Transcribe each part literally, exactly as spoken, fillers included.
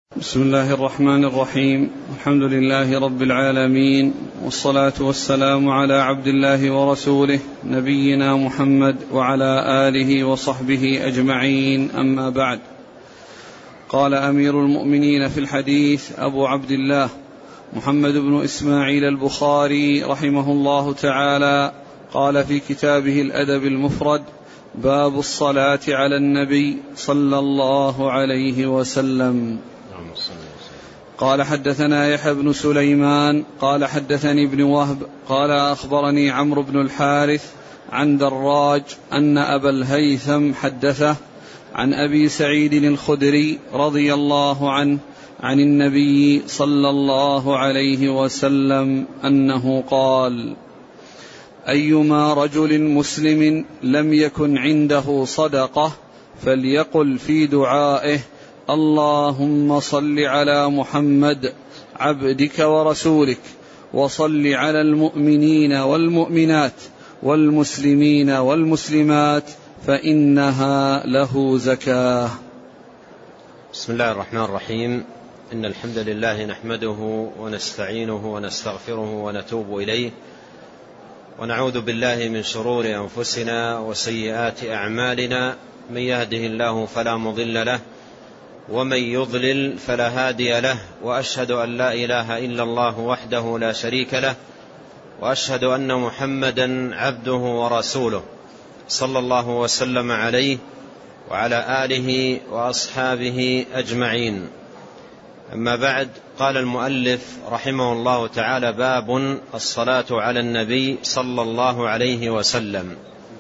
بسم الله الرحمن الرحيم. الحمد لله رب العالمين، والصلاة والسلام على عبد الله ورسوله نبينا محمد وعلى آله وصحبه أجمعين، أما بعد. قال أمير المؤمنين في الحديث أبو عبد الله محمد بن إسماعيل البخاري رحمه الله تعالى، قال في كتابه الأدب المفرد: باب الصلاة على النبي صلى الله عليه وسلم. قال حدثنا يحيى بن سليمان قال حدثني ابن وهب قال أخبرني عمرو بن الحارث عن دراج أن أبا الهيثم حدثه عن أبي سعيد الخدري رضي الله عنه عن النبي صلى الله عليه وسلم أنه قال: أيما رجل مسلم لم يكن عنده صدقة فليقل في دعائه: اللهم صل على محمد عبدك ورسولك، وصل على المؤمنين والمؤمنات والمسلمين والمسلمات، فإنها له زكاة. بسم الله الرحمن الرحيم. إن الحمد لله نحمده ونستعينه ونستغفره ونتوب إليه، ونعوذ بالله من شرور أنفسنا وسيئات أعمالنا. من يهده الله فلا مضل له، ومن يضلل فلا هادي له، وأشهد أن لا إله إلا الله وحده لا شريك له، وأشهد أن محمدا عبده ورسوله صلى الله وسلم عليه وعلى آله وأصحابه أجمعين. أما بعد، قال المؤلف رحمه الله تعالى: باب الصلاة على النبي صلى الله عليه وسلم.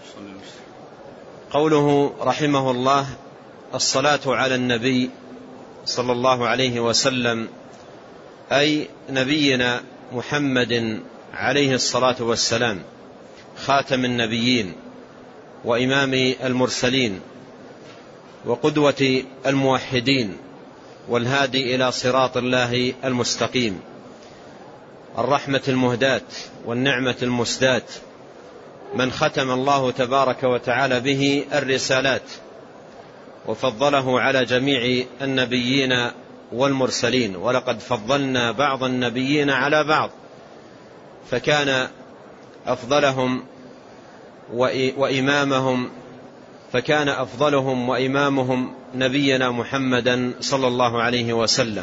قوله رحمه الله الصلاة على النبي صلى الله عليه وسلم، أي نبينا محمد عليه الصلاة والسلام، خاتم النبيين وإمام المرسلين وقدوة الموحدين والهادي إلى صراط الله المستقيم، الرحمة المهداة والنعمة المسداة، من ختم الله تبارك وتعالى به الرسالات وفضله على جميع النبيين والمرسلين. ولقد فضلنا بعض النبيين على بعض، فكان أفضلهم وإمامهم فكان أفضلهم وإمامهم نبينا محمدا صلى الله عليه وسلم.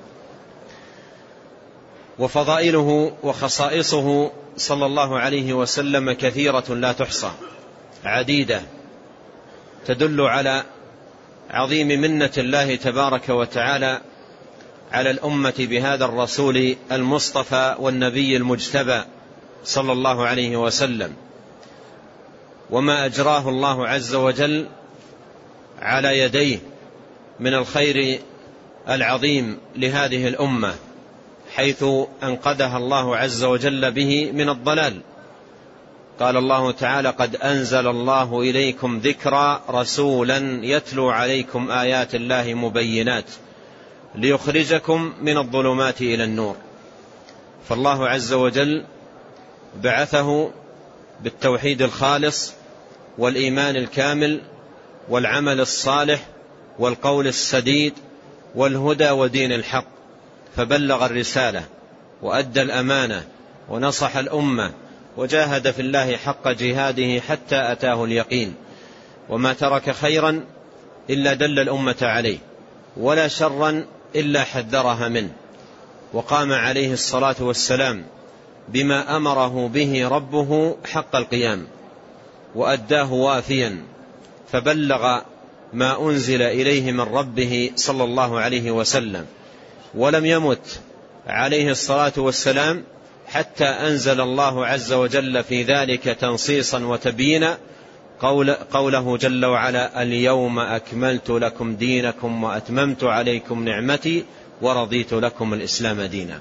وفضائله وخصائصه صلى الله عليه وسلم كثيرة لا تحصى، عديدة، تدل على عظيم منة الله تبارك وتعالى على الأمة بهذا الرسول المصطفى والنبي المجتبى صلى الله عليه وسلم، وما أجراه الله عز وجل على يديه من الخير العظيم لهذه الأمة، حيث أنقذها الله عز وجل به من الضلال. قال الله تعالى: قد أنزل الله إليكم ذكرا رسولا يتلو عليكم آيات الله مبينات ليخرجكم من الظلمات إلى النور. فالله عز وجل بعثه بالتوحيد الخالص والإيمان الكامل والعمل الصالح والقول السديد والهدى ودين الحق، فبلغ الرسالة وأدى الأمانة ونصح الأمة وجاهد في الله حق جهاده حتى أتاه اليقين، وما ترك خيرا إلا دل الأمة عليه، ولا شرا إلا حذرها منه، وقام عليه الصلاة والسلام بما أمره به ربه حق القيام، وأداه وافيا، فبلغ ما أنزل إليه من ربه صلى الله عليه وسلم، ولم يمت عليه الصلاة والسلام حتى أنزل الله عز وجل في ذلك تنصيصا وتبيينا قول قوله جل وعلا: اليوم أكملت لكم دينكم وأتممت عليكم نعمتي ورضيت لكم الإسلام دينا.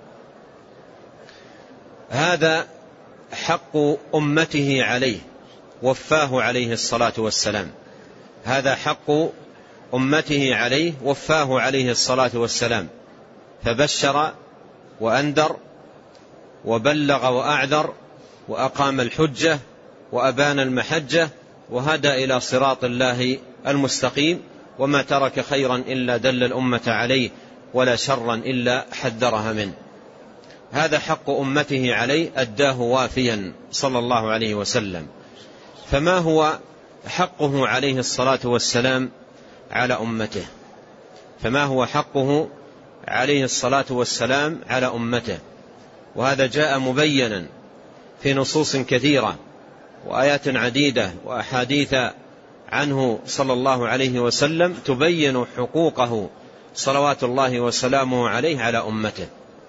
هذا حق أمته عليه، وفاه عليه الصلاة والسلام. هذا حق أمته عليه، وفاه عليه الصلاة والسلام، فبشر وأنذر وبلغ وأعذر وأقام الحجة وأبان المحجة وهدى إلى صراط الله المستقيم، وما ترك خيرا إلا دل الأمة عليه ولا شرا إلا حذرها منه. هذا حق أمته عليه أداه وافيا صلى الله عليه وسلم. فما هو حقه عليه الصلاة والسلام على أمته؟ فما هو حقه عليه الصلاة والسلام على أمته؟ وهذا جاء مبينا في نصوص كثيرة وآيات عديدة وأحاديث عنه صلى الله عليه وسلم تبين حقوقه صلوات الله وسلامه عليه على أمته،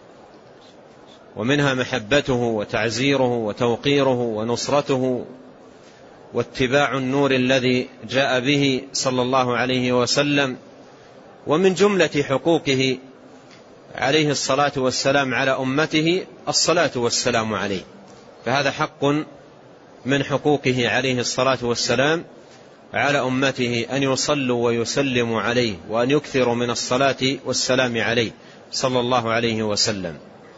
ومنها محبته وتعزيره وتوقيره ونصرته واتباع النور الذي جاء به صلى الله عليه وسلم. ومن جملة حقوقه عليه الصلاة والسلام على أمته الصلاة والسلام عليه، فهذا حق من حقوقه عليه الصلاة والسلام على أمته أن يصلوا ويسلموا عليه وأن يكثروا من الصلاة والسلام عليه صلى الله عليه وسلم.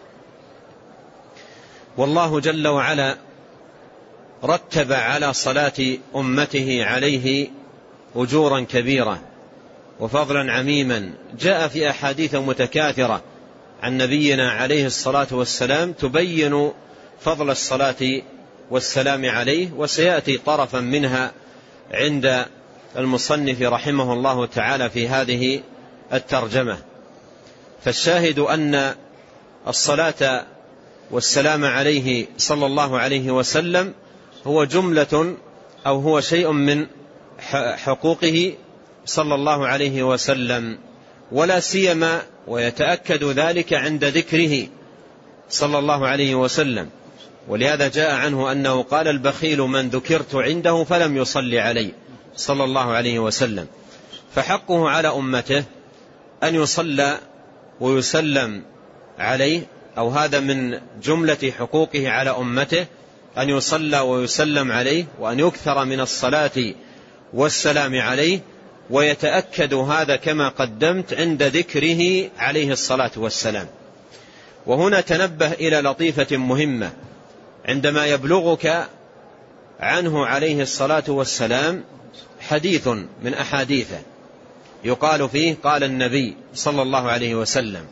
والله جل وعلا رتب على صلاة أمته عليه أجورا كبيرة وفضلا عميما، جاء في أحاديث متكاثرة عن نبينا عليه الصلاة والسلام تبين فضل الصلاة والسلام عليه، وسيأتي طرفا منها عند المصنف رحمه الله تعالى في هذه الترجمة. فالشاهد أن الصلاة والسلام عليه صلى الله عليه وسلم هو جملة أو هو شيء من حقوقه صلى الله عليه وسلم، ولا سيما ويتأكد ذلك عند ذكره صلى الله عليه وسلم. ولهذا جاء عنه أنه قال: البخيل من ذكرت عنده فلم يصلي عليه صلى الله عليه وسلم. فحقه على أمته أن يصلى ويسلم عليه، أو هذا من جملة حقوقه على أمته أن يصلى ويسلم عليه وأن يكثر من الصلاة والسلام عليه، ويتأكد هذا كما قدمت عند ذكره عليه الصلاة والسلام. وهنا تنبه إلى لطيفة مهمة: عندما يبلغك عنه عليه الصلاة والسلام حديث من أحاديثه يقال فيه قال النبي صلى الله عليه وسلم،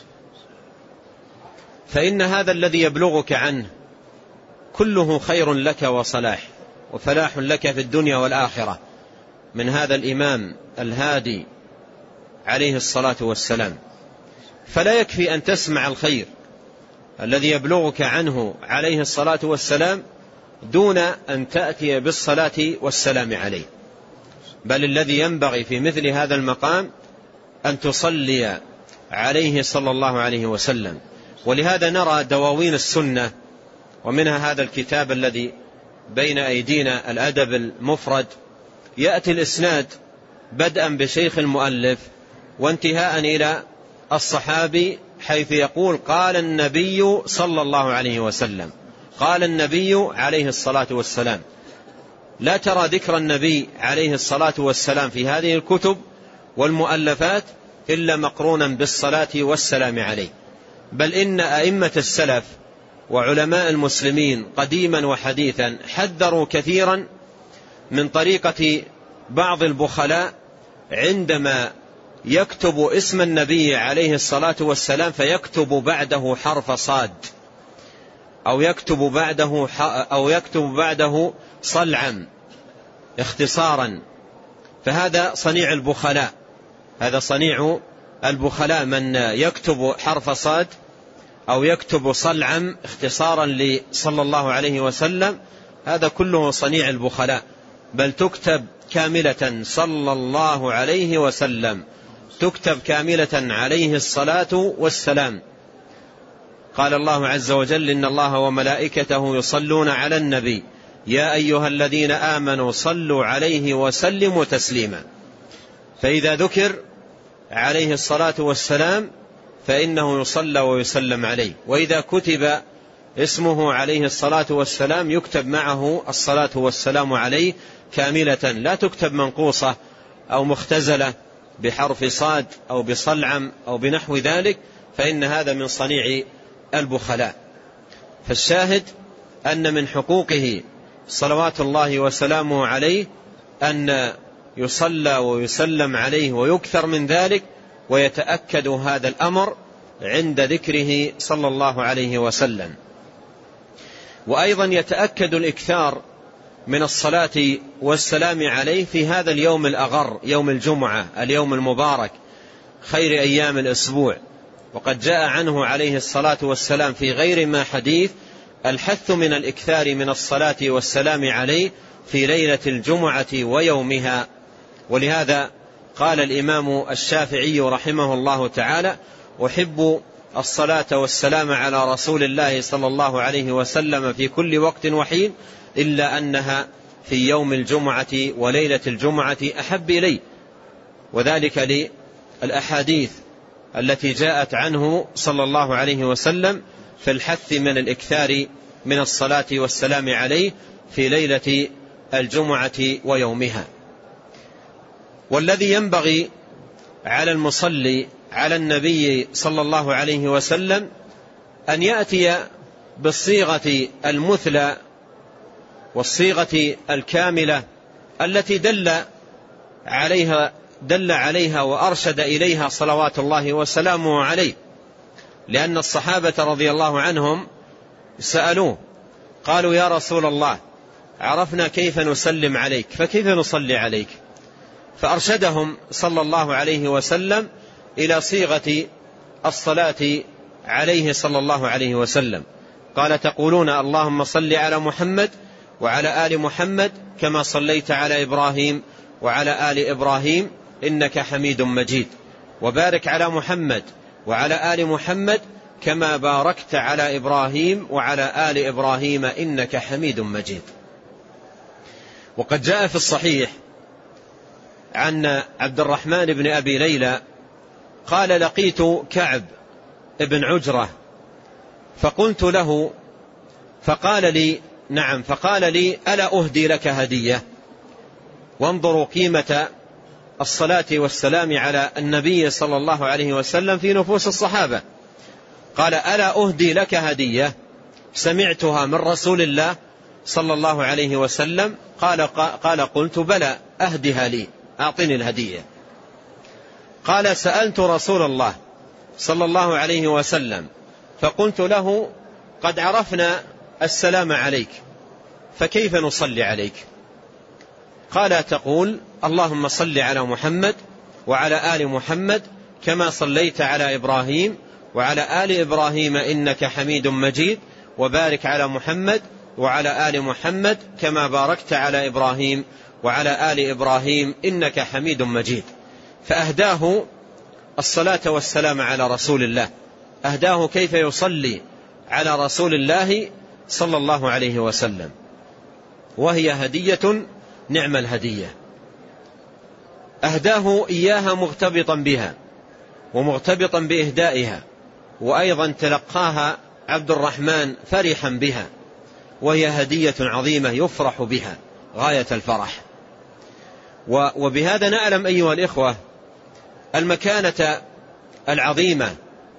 فإن هذا الذي يبلغك عنه كله خير لك وصلاح وفلاح لك في الدنيا والآخرة من هذا الإمام الهادي عليه الصلاة والسلام. فلا يكفي أن تسمع الخير الذي يبلغك عنه عليه الصلاة والسلام دون أن تأتي بالصلاة والسلام عليه، بل الذي ينبغي في مثل هذا المقام أن تصلي عليه صلى الله عليه وسلم. ولهذا نرى دواوين السنة، ومنها هذا الكتاب الذي بين أيدينا الأدب المفرد، يأتي الإسناد بدءا بشيخ المؤلف وانتهاء إلى الصحابي، حيث يقول: قال النبي صلى الله عليه وسلم، قال النبي عليه الصلاة والسلام. لا ترى ذكر النبي عليه الصلاة والسلام في هذه الكتب والمؤلفات إلا مقرونا بالصلاة والسلام عليه. بل إن أئمة السلف وعلماء المسلمين قديما وحديثا حذروا كثيرا من طريقة بعض البخلاء عندما يكتب اسم النبي عليه الصلاة والسلام فيكتب بعده حرف صاد، أو يكتب بعده أو يكتب بعده صلعا اختصارا. فهذا صنيع البخلاء، هذا صنيع البخلاء، من يكتب حرف صاد أو يكتب صلعا اختصارا لصلى الله عليه وسلم، هذا كله صنيع البخلاء. بل تكتب كاملة صلى الله عليه وسلم، تكتب كاملة عليه الصلاة والسلام. قال الله عز وجل: إن الله وملائكته يصلون على النبي يا أيها الذين آمنوا صلوا عليه وسلموا تسليما. فإذا ذكر عليه الصلاة والسلام فإنه يصلى ويسلم عليه، وإذا كتب اسمه عليه الصلاة والسلام يكتب معه الصلاة والسلام عليه كاملة، لا تكتب منقوصة أو مختزلة بحرف صاد أو بصلعم أو بنحو ذلك، فإن هذا من صنيع البخلاء. فالشاهد أن من حقوقه صلوات الله وسلامه عليه أن يصلى ويسلم عليه ويكثر من ذلك، ويتأكد هذا الأمر عند ذكره صلى الله عليه وسلم. وأيضا يتأكد الإكثار من الصلاة والسلام عليه في هذا اليوم الأغر، يوم الجمعة، اليوم المبارك، خير أيام الأسبوع. وقد جاء عنه عليه الصلاة والسلام في غير ما حديث الحث من الإكثار من الصلاة والسلام عليه في ليلة الجمعة ويومها. ولهذا قال الإمام الشافعي رحمه الله تعالى: أحب الصلاة والسلام على رسول الله صلى الله عليه وسلم في كل وقت وحين، إلا أنها في يوم الجمعة وليلة الجمعة أحب إلي. وذلك للأحاديث التي جاءت عنه صلى الله عليه وسلم في الحث من الإكثار من الصلاة والسلام عليه في ليلة الجمعة ويومها. والذي ينبغي على المصلي على النبي صلى الله عليه وسلم أن يأتي بالصيغة المثلى والصيغة الكاملة التي دل عليها دل عليها وأرشد إليها صلوات الله وسلامه عليه. لأن الصحابة رضي الله عنهم سألوه قالوا: يا رسول الله، عرفنا كيف نسلم عليك، فكيف نصلي عليك؟ فأرشدهم صلى الله عليه وسلم إلى صيغة الصلاة عليه صلى الله عليه وسلم. قال: تقولون اللهم صل على محمد وعلى آل محمد كما صليت على إبراهيم وعلى آل إبراهيم إنك حميد مجيد، وبارك على محمد وعلى آل محمد كما باركت على إبراهيم وعلى آل إبراهيم إنك حميد مجيد. وقد جاء في الصحيح عن عبد الرحمن بن أبي ليلى قال: لقيت كعب بن عجرة فقلت له فقال لي نعم فقال لي: ألا أهدي لك هدية؟ وانظروا قيمة الصلاة والسلام على النبي صلى الله عليه وسلم في نفوس الصحابة. قال: ألا أهدي لك هدية سمعتها من رسول الله صلى الله عليه وسلم؟ قال قال قلت: بلى، أهدها لي، أعطني الهدية. قال: سألت رسول الله صلى الله عليه وسلم فقلت له: قد عرفنا السلام عليك، فكيف نصلي عليك؟ قال: تقول اللهم صل على محمد وعلى آل محمد كما صليت على إبراهيم وعلى آل إبراهيم إنك حميد مجيد، وبارك على محمد وعلى آل محمد كما باركت على إبراهيم وعلى آل إبراهيم إنك حميد مجيد. فأهداه الصلاة والسلام على رسول الله، أهداه كيف يصلي على رسول الله صلى الله عليه وسلم، وهي هدية نعم الهدية. أهداه إياها مغتبطا بها ومغتبطا بإهدائها، وأيضا تلقاها عبد الرحمن فرحا بها، وهي هدية عظيمة يفرح بها غاية الفرح. وبهذا نعلم أيها الإخوة المكانة العظيمة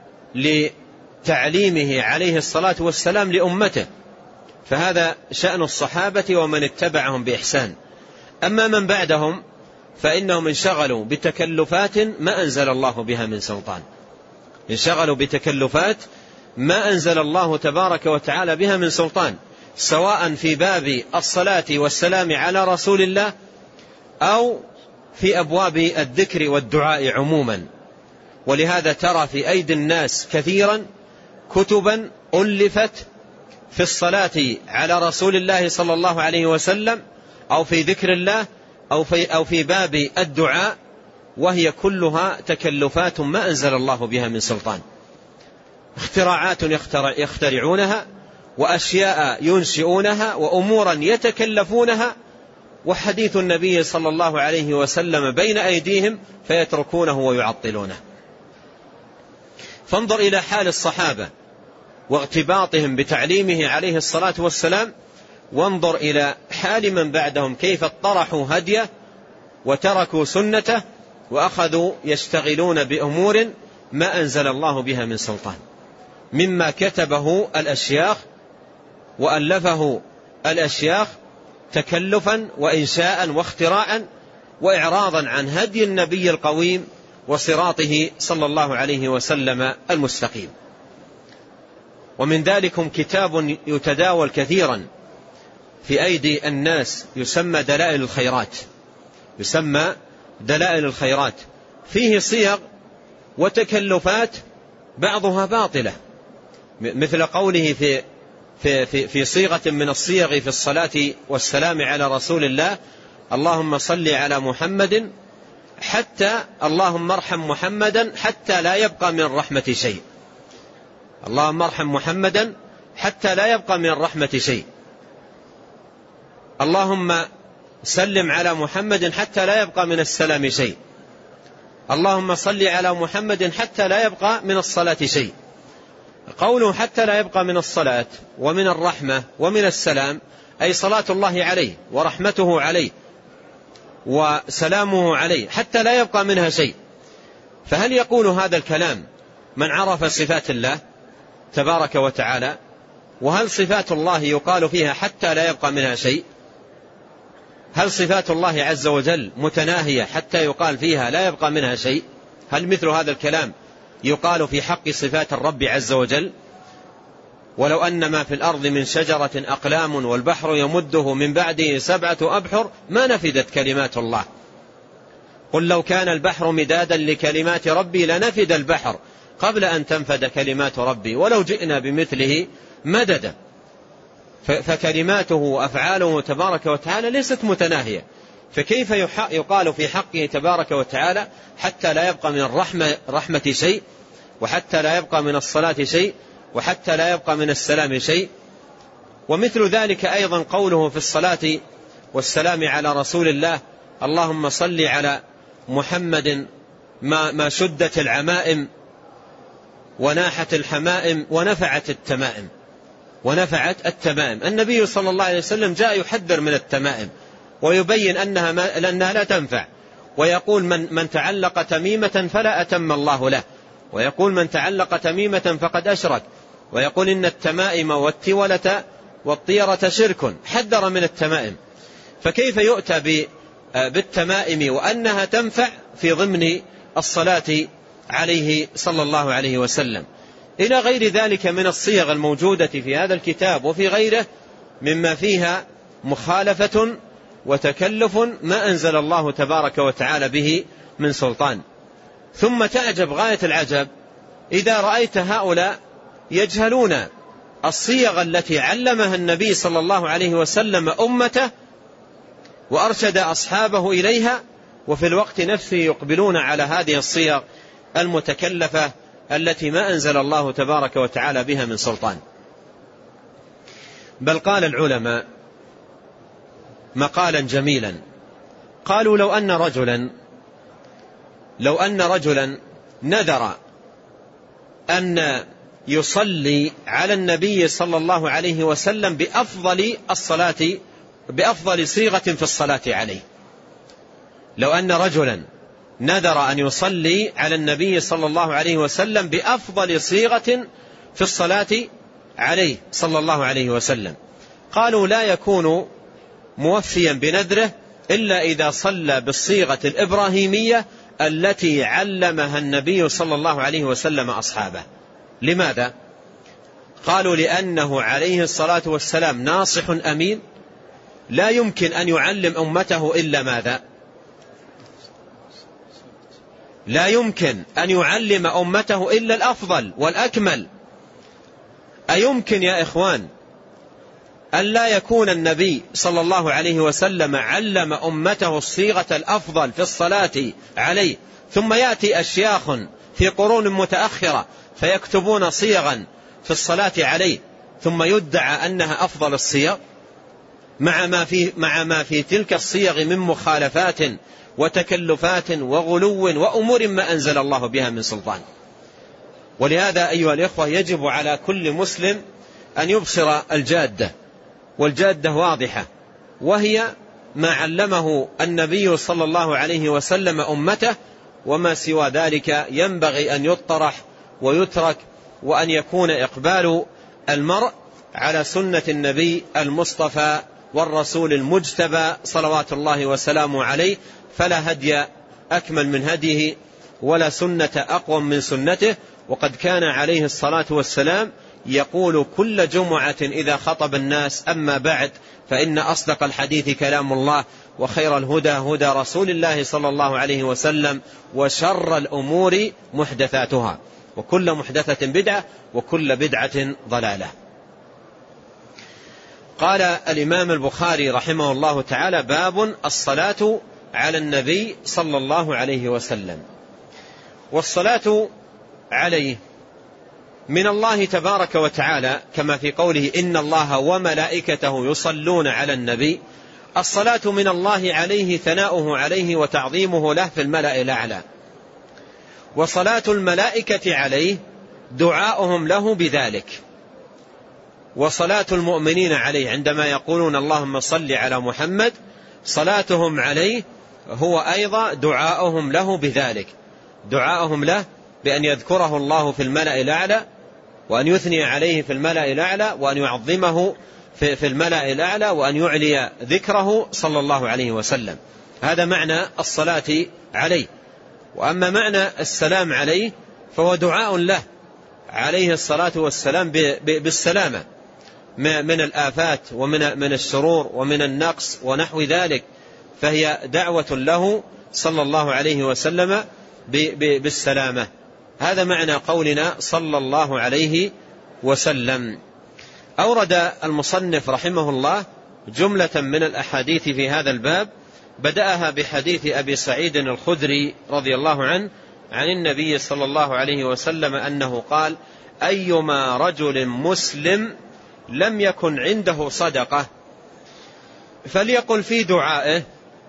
لتعليمه عليه الصلاة والسلام لأمته، فهذا شأن الصحابة ومن اتبعهم بإحسان. أما من بعدهم فإنهم انشغلوا بتكلفات ما أنزل الله بها من سلطان، انشغلوا بتكلفات ما أنزل الله تبارك وتعالى بها من سلطان، سواء في باب الصلاة والسلام على رسول الله أو في أبواب الذكر والدعاء عموما. ولهذا ترى في أيدي الناس كثيرا كتبا ألفت في الصلاة على رسول الله صلى الله عليه وسلم أو في ذكر الله أو في, أو في باب الدعاء، وهي كلها تكلفات ما أنزل الله بها من سلطان، اختراعات يخترعونها وأشياء ينشئونها وأمورا يتكلفونها، وحديث النبي صلى الله عليه وسلم بين أيديهم فيتركونه ويعطلونه. فانظر إلى حال الصحابة واغتباطهم بتعليمه عليه الصلاة والسلام، وانظر إلى حال من بعدهم كيف اطرحوا هديه وتركوا سنته وأخذوا يشتغلون بأمور ما أنزل الله بها من سلطان، مما كتبه الأشياخ وألفه الأشياخ تكلفا وإنشاء واختراعا وإعراضا عن هدي النبي القويم وصراطه صلى الله عليه وسلم المستقيم. ومن ذلكم كتاب يتداول كثيرا في أيدي الناس يسمى دلائل الخيرات، يسمى دلائل الخيرات، فيه صيغ وتكلفات بعضها باطلة، مثل قوله في في في في صيغة من الصيغ في الصلاة والسلام على رسول الله: اللهم صل على محمد حتى اللهم ارحم محمدا حتى لا يبقى من الرحمة شيء. اللهم ارحم محمدا حتى لا يبقى من الرحمة شيء. اللهم سلم على محمد حتى لا يبقى من السلام شيء. اللهم صل على محمد حتى لا يبقى من الصلاة شيء. قوله حتى لا يبقى من الصلاة ومن الرحمة ومن السلام أي صلاة الله عليه ورحمته عليه وسلامه عليه حتى لا يبقى منها شيء. فهل يقول هذا الكلام من عرف صفات الله تبارك وتعالى؟ وهل صفات الله يقال فيها حتى لا يبقى منها شيء؟ هل صفات الله عز وجل متناهية حتى يقال فيها لا يبقى منها شيء؟ هل مثل هذا الكلام يقال في حق صفات الرب عز وجل؟ ولو أن ما في الأرض من شجرة أقلام والبحر يمده من بعده سبعة أبحر ما نفدت كلمات الله. قل لو كان البحر مدادا لكلمات ربي لنفد البحر قبل أن تنفد كلمات ربي ولو جئنا بمثله مددا. فكلماته وأفعاله تبارك وتعالى ليست متناهية، فكيف يقال في حقه تبارك وتعالى حتى لا يبقى من الرحمة رحمة شيء، وحتى لا يبقى من الصلاة شيء، وحتى لا يبقى من السلام شيء؟ ومثل ذلك أيضا قوله في الصلاة والسلام على رسول الله: اللهم صل على محمد ما, ما شدت العمائم وناحت الحمائم ونفعت التمائم. ونفعت التمائم، النبي صلى الله عليه وسلم جاء يحذر من التمائم ويبين أنها, ما لأنها لا تنفع، ويقول من, من تعلق تميمة فلا أتم الله له، ويقول من تعلق تميمة فقد أشرك، ويقول إن التمائم والتولة والطيرة شرك، حذر من التمائم. فكيف يؤتى بالتمائم وأنها تنفع في ضمن الصلاة عليه صلى الله عليه وسلم؟ إلى غير ذلك من الصيغ الموجودة في هذا الكتاب وفي غيره مما فيها مخالفة وتكلف ما أنزل الله تبارك وتعالى به من سلطان. ثم تعجب غاية العجب إذا رأيت هؤلاء يجهلون الصيغ التي علمها النبي صلى الله عليه وسلم أمته وأرشد أصحابه إليها، وفي الوقت نفسه يقبلون على هذه الصيغ المتكلفة التي ما أنزل الله تبارك وتعالى بها من سلطان. بل قال العلماء مقالا جميلا، قالوا لو أن رجلا لو أن رجلا نذر أن يصلي على النبي صلى الله عليه وسلم بأفضل الصلاة بأفضل صيغة في الصلاة عليه. لو أن رجلا نذر أن يصلي على النبي صلى الله عليه وسلم بأفضل صيغة في الصلاة عليه صلى الله عليه وسلم، قالوا لا يكون موفيا بنذره إلا إذا صلى بالصيغة الإبراهيمية التي علمها النبي صلى الله عليه وسلم أصحابه. لماذا؟ قالوا لأنه عليه الصلاة والسلام ناصح أمين، لا يمكن أن يعلم أمته إلا ماذا؟ لا يمكن أن يعلم أمته إلا الأفضل والأكمل. أيمكن يا إخوان أن لا يكون النبي صلى الله عليه وسلم علم أمته الصيغة الأفضل في الصلاة عليه، ثم يأتي أشياخ في قرون متأخرة فيكتبون صيغا في الصلاة عليه ثم يدعى أنها أفضل الصيغ، مع ما في, مع ما في تلك الصيغ من مخالفات وتكلفات وغلو وأمور ما أنزل الله بها من سلطان. ولهذا أيها الإخوة يجب على كل مسلم أن يبصر الجادة، والجادة واضحة، وهي ما علمه النبي صلى الله عليه وسلم أمته، وما سوى ذلك ينبغي أن يطرح ويترك، وأن يكون إقبال المرء على سنة النبي المصطفى والرسول المجتبى صلوات الله وسلامه عليه، فلا هدي أكمل من هديه ولا سنة أقوم من سنته. وقد كان عليه الصلاة والسلام يقول كل جمعة إذا خطب الناس: أما بعد فإن أصدق الحديث كلام الله، وخير الهدى هدى رسول الله صلى الله عليه وسلم، وشر الأمور محدثاتها، وكل محدثة بدعة، وكل بدعة ضلالة. قال الإمام البخاري رحمه الله تعالى: باب الصلاة على النبي صلى الله عليه وسلم. والصلاة عليه من الله تبارك وتعالى، كما في قوله: إن الله وملائكته يصلون على النبي. الصلاة من الله عليه ثناؤه عليه وتعظيمه له في الملأ الأعلى، وصلاة الملائكة عليه دعاؤهم له بذلك، وصلاة المؤمنين عليه عندما يقولون اللهم صل على محمد صلاتهم عليه هو أيضا دعاؤهم له بذلك، دعاؤهم له بأن يذكره الله في الملأ الأعلى، وأن يثني عليه في الملأ الأعلى، وأن يعظمه في الملأ الأعلى، وأن يعلي ذكره صلى الله عليه وسلم. هذا معنى الصلاة عليه. وأما معنى السلام عليه فهو دعاء له عليه الصلاة والسلام بالسلامة من الآفات ومن من الشرور ومن النقص ونحو ذلك، فهي دعوة له صلى الله عليه وسلم بالسلامة. هذا معنى قولنا صلى الله عليه وسلم. أورد المصنف رحمه الله جملة من الأحاديث في هذا الباب، بدأها بحديث أبي سعيد الخدري رضي الله عنه عن النبي صلى الله عليه وسلم أنه قال: أيما رجل مسلم لم يكن عنده صدقة فليقل في دعائه: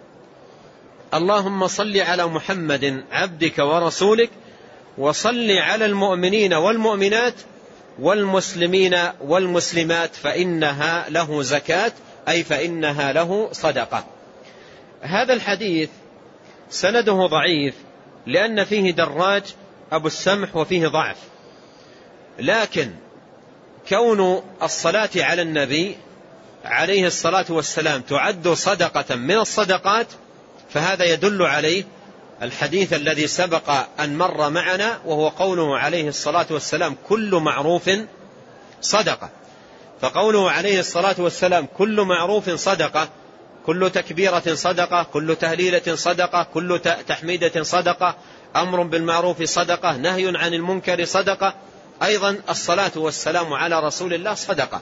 اللهم صل على محمد عبدك ورسولك، وصل على المؤمنين والمؤمنات والمسلمين والمسلمات، فإنها له زكاة، أي فإنها له صدقة. هذا الحديث سنده ضعيف لأن فيه دراج أبو السمح وفيه ضعف، لكن كون الصلاة على النبي عليه الصلاة والسلام تعد صدقة من الصدقات، فهذا يدل عليه الحديث الذي سبق أن مر معنا، وهو قوله عليه الصلاة والسلام: كل معروف صدقة. فقوله عليه الصلاة والسلام كل معروف صدقة، كل تكبيرة صدقة، كل تهليلة صدقة، كل تحميدة صدقة، أمر بالمعروف صدقة، نهي عن المنكر صدقة. أيضا الصلاة والسلام على رسول الله صدقة.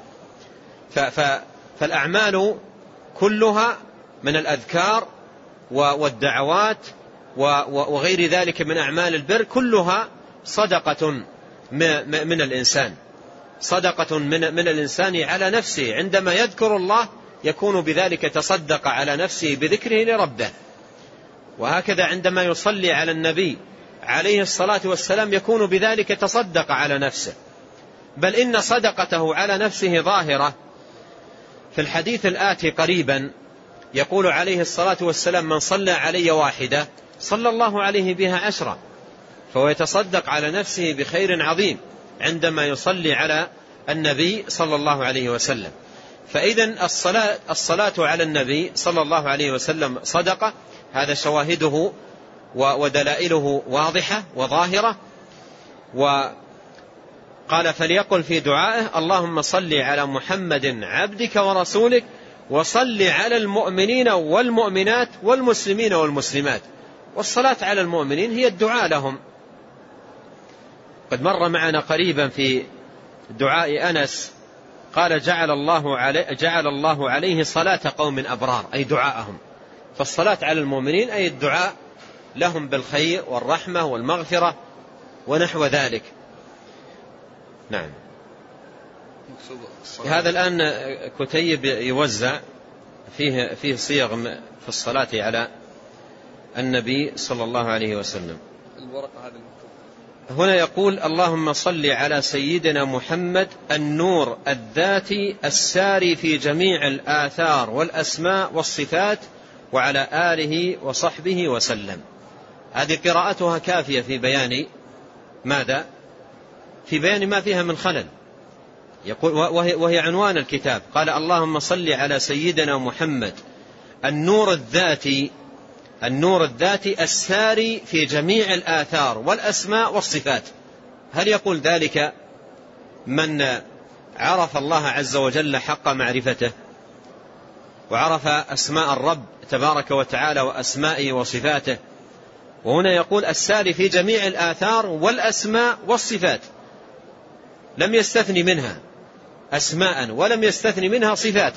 فالأعمال كلها من الأذكار والدعوات وغير ذلك من أعمال البر كلها صدقة من الإنسان، صدقة من الإنسان على نفسه. عندما يذكر الله يكون بذلك تصدق على نفسه بذكره لربه، وهكذا عندما يصلي على النبي عليه الصلاة والسلام يكون بذلك تصدق على نفسه، بل إن صدقته على نفسه ظاهرة. في الحديث الآتي قريبا يقول عليه الصلاة والسلام: من صلى علي واحدة صلى الله عليه بها عشرة، فهو يتصدق على نفسه بخير عظيم عندما يصلي على النبي صلى الله عليه وسلم. فإذن الصلاة, الصلاة على النبي صلى الله عليه وسلم صدقة، هذا شواهده ودلائله واضحة وظاهرة. وقال: فليقل في دعائه: اللهم صل على محمد عبدك ورسولك، وصل على المؤمنين والمؤمنات والمسلمين والمسلمات. والصلاة على المؤمنين هي الدعاء لهم. قد مر معنا قريبا في دعاء أنس قال: جعل الله عليه, جعل الله عليه صلاة قوم أبرار، أي دعاءهم. فالصلاة على المؤمنين أي الدعاء لهم بالخير والرحمة والمغفرة ونحو ذلك. نعم. هذا الآن كتيب يوزع فيه, فيه صيغ في الصلاة على النبي صلى الله عليه وسلم. هنا يقول: اللهم صل على سيدنا محمد النور الذاتي الساري في جميع الآثار والأسماء والصفات، وعلى آله وصحبه وسلم. هذه قراءتها كافية في بيان ماذا؟ في بيان ما فيها من خلل. يقول وهي, وهي عنوان الكتاب. قال: اللهم صل على سيدنا محمد النور الذاتي النور الذاتي الساري في جميع الآثار والأسماء والصفات. هل يقول ذلك من عرف الله عز وجل حق معرفته وعرف أسماء الرب تبارك وتعالى وأسمائه وصفاته؟ وهنا يقول الساري في جميع الآثار والأسماء والصفات، لم يستثني منها أسماء ولم يستثني منها صفات.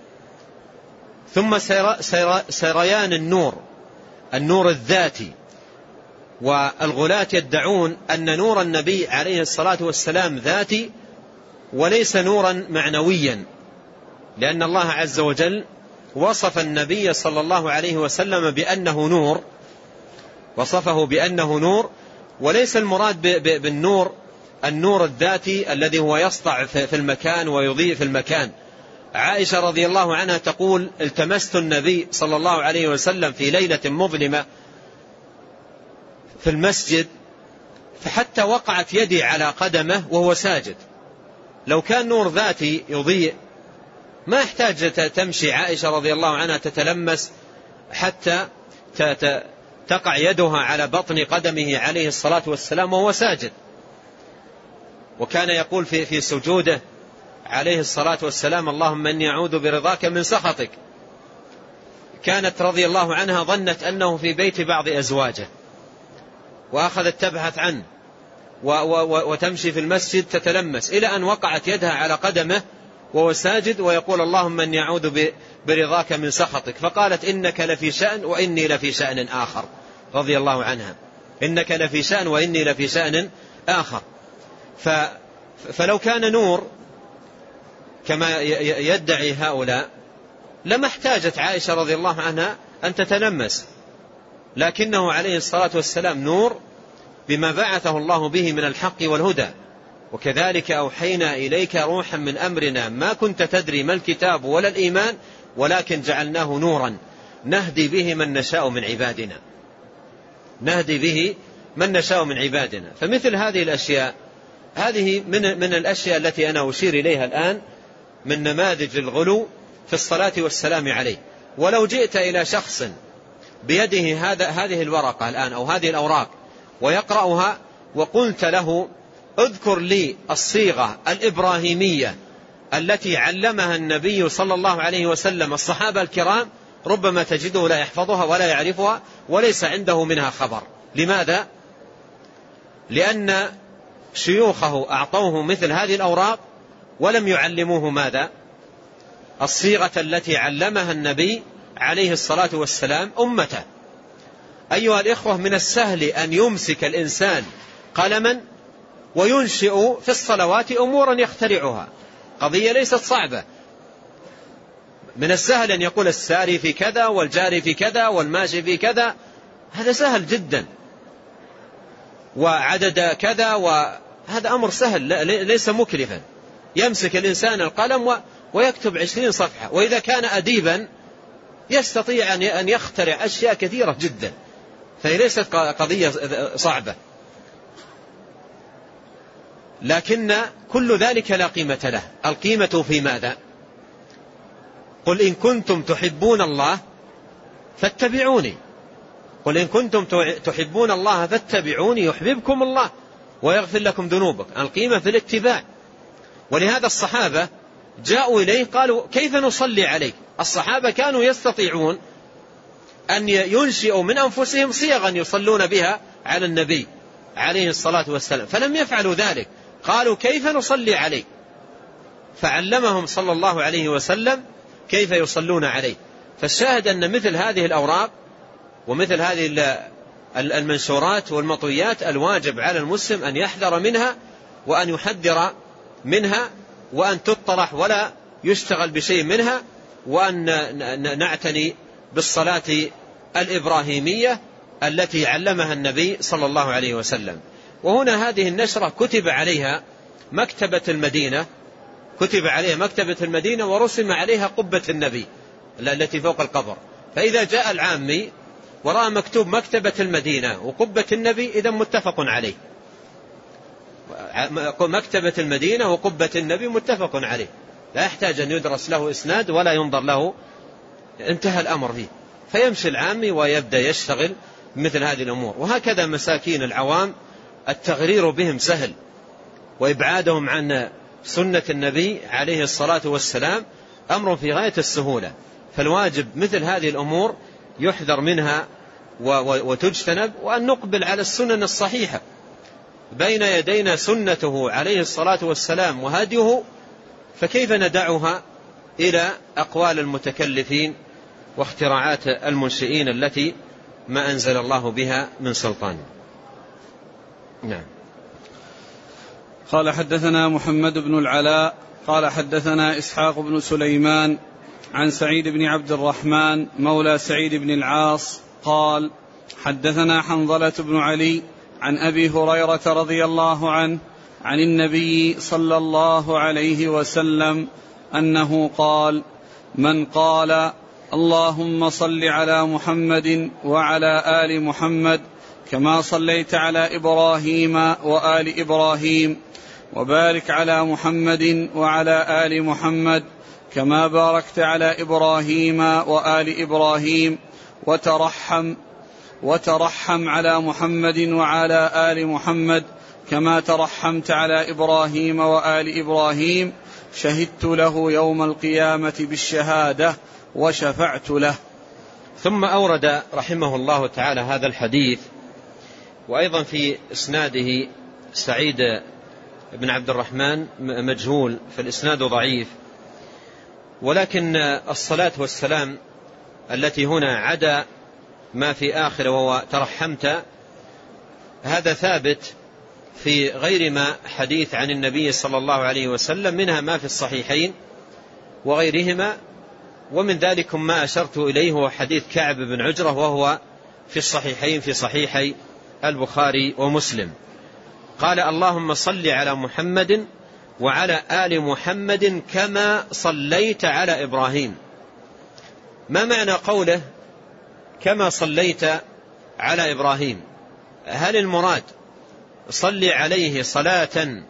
ثم سريان النور، النور الذاتي. والغلاة يدعون أن نور النبي عليه الصلاة والسلام ذاتي وليس نورا معنويا، لأن الله عز وجل وصف النبي صلى الله عليه وسلم بأنه نور، وصفه بأنه نور، وليس المراد بالنور النور الذاتي الذي هو يسطع في المكان ويضيء في المكان. عائشة رضي الله عنها تقول: التمست النبي صلى الله عليه وسلم في ليلة مظلمة في المسجد فحتى وقعت يدي على قدمه وهو ساجد. لو كان نور ذاتي يضيء ما يحتاج تمشي عائشة رضي الله عنها تتلمس حتى تقع يدها على بطن قدمه عليه الصلاة والسلام وهو ساجد. وكان يقول في في سجوده عليه الصلاة والسلام: اللهم إني أعوذ برضاك من سخطك. كانت رضي الله عنها ظنت أنه في بيت بعض أزواجه وأخذت تبحث عنه وتمشي في المسجد تتلمس، إلى أن وقعت يدها على قدمه وهو ساجد ويقول: اللهم إني أعوذ برضاك من سخطك. فقالت: إنك لفي شأن وإني لفي شأن آخر، رضي الله عنها، إنك لفي شأن وإني لفي شأن آخر. فلو كان نور كما يدعي هؤلاء لما احتاجت عائشة رضي الله عنها أن تتلمس، لكنه عليه الصلاة والسلام نور بما بعثه الله به من الحق والهدى. وكذلك أوحينا إليك روحا من أمرنا ما كنت تدري ما الكتاب ولا الإيمان ولكن جعلناه نورا نهدي به من نشاء من عبادنا، نهدي به من نشاء من عبادنا. فمثل هذه الأشياء هذه من من الأشياء التي أنا أشير إليها الآن من نماذج الغلو في الصلاة والسلام عليه. ولو جئت إلى شخص بيده هذا هذه الورقة الآن أو هذه الأوراق ويقرأها وقلت له: اذكر لي الصيغة الإبراهيمية التي علمها النبي صلى الله عليه وسلم الصحابة الكرام، ربما تجده لا يحفظها ولا يعرفها وليس عنده منها خبر. لماذا؟ لأن شيوخه أعطوه مثل هذه الأوراق ولم يعلموه ماذا؟ الصيغة التي علمها النبي عليه الصلاة والسلام أمته. أيها الإخوة، من السهل أن يمسك الإنسان قلما وينشئ في الصلوات أمورا يخترعها، قضية ليست صعبة. من السهل أن يقول الساري في كذا والجاري في كذا والماشي في كذا، هذا سهل جدا، وعدد كذا، وهذا أمر سهل ليس مكلفا. يمسك الإنسان القلم ويكتب عشرين صفحة، وإذا كان أديبا يستطيع أن يخترع أشياء كثيرة جدا، فهي ليست قضية صعبة. لكن كل ذلك لا قيمة له. القيمة في ماذا؟ قل إن كنتم تحبون الله فاتبعوني، قل إن كنتم تحبون الله فاتبعوني يحببكم الله ويغفر لكم ذنوبك. القيمة في الاتباع. ولهذا الصحابة جاءوا إليه قالوا: كيف نصلي عليك؟ الصحابة كانوا يستطيعون أن ينشئوا من أنفسهم صيغا يصلون بها على النبي عليه الصلاة والسلام، فلم يفعلوا ذلك. قالوا: كيف نصلي عليك؟ فعلمهم صلى الله عليه وسلم كيف يصلون عليه. فالشاهد أن مثل هذه الأوراق ومثل هذه المنشورات والمطويات الواجب على المسلم أن يحذر منها وأن يحذر منها وأن تطرح ولا يشتغل بشيء منها، وأن نعتني بالصلاة الإبراهيمية التي علمها النبي صلى الله عليه وسلم. وهنا هذه النشرة كتب عليها مكتبة المدينة، كتب عليها مكتبة المدينة ورسم عليها قبة النبي التي فوق القبر. فإذا جاء العامي ورأى مكتوب مكتبة المدينة وقبة النبي إذا متفق عليه، مكتبة المدينة وقبة النبي متفق عليه، لا يحتاج أن يدرس له إسناد ولا ينظر له، انتهى الأمر فيه. فيمشي العامي ويبدأ يشتغل مثل هذه الأمور. وهكذا مساكين العوام التغرير بهم سهل، وإبعادهم عن سنة النبي عليه الصلاة والسلام أمر في غاية السهولة. فالواجب مثل هذه الأمور يحذر منها وتجتنب، وأن نقبل على السنن الصحيحة. بين يدينا سنته عليه الصلاة والسلام وهديه، فكيف ندعها إلى أقوال المتكلفين واختراعات المنشئين التي ما أنزل الله بها من سلطان. نعم. قال حدثنا محمد بن العلاء قال حدثنا إسحاق بن سليمان عن سعيد بن عبد الرحمن مولى سعيد بن العاص قال حدثنا حنظلة بن علي عن أبي هريرة رضي الله عنه عن النبي صلى الله عليه وسلم أنه قال: من قال اللهم صل على محمد وعلى آل محمد كما صليت على إبراهيم وآل إبراهيم، وبارك على محمد وعلى آل محمد كما باركت على إبراهيم وآل إبراهيم، وترحم وترحم على محمد وعلى آل محمد كما ترحمت على إبراهيم وآل إبراهيم، شهدت له يوم القيامة بالشهادة وشفعت له. ثم أورد رحمه الله تعالى هذا الحديث، وأيضا في إسناده سعيد بن عبد الرحمن مجهول، فالإسناد ضعيف، ولكن الصلاة والسلام التي هنا عدا ما في آخر وهو ترحمت، هذا ثابت في غير ما حديث عن النبي صلى الله عليه وسلم، منها ما في الصحيحين وغيرهما، ومن ذلك ما أشرت إليه هو حديث كعب بن عجرة، وهو في الصحيحين في صحيحي البخاري ومسلم. قال: اللهم صل على محمد وعلى آل محمد كما صليت على إبراهيم. ما معنى قوله كما صليت على إبراهيم؟ هل المراد صل عليه صلاة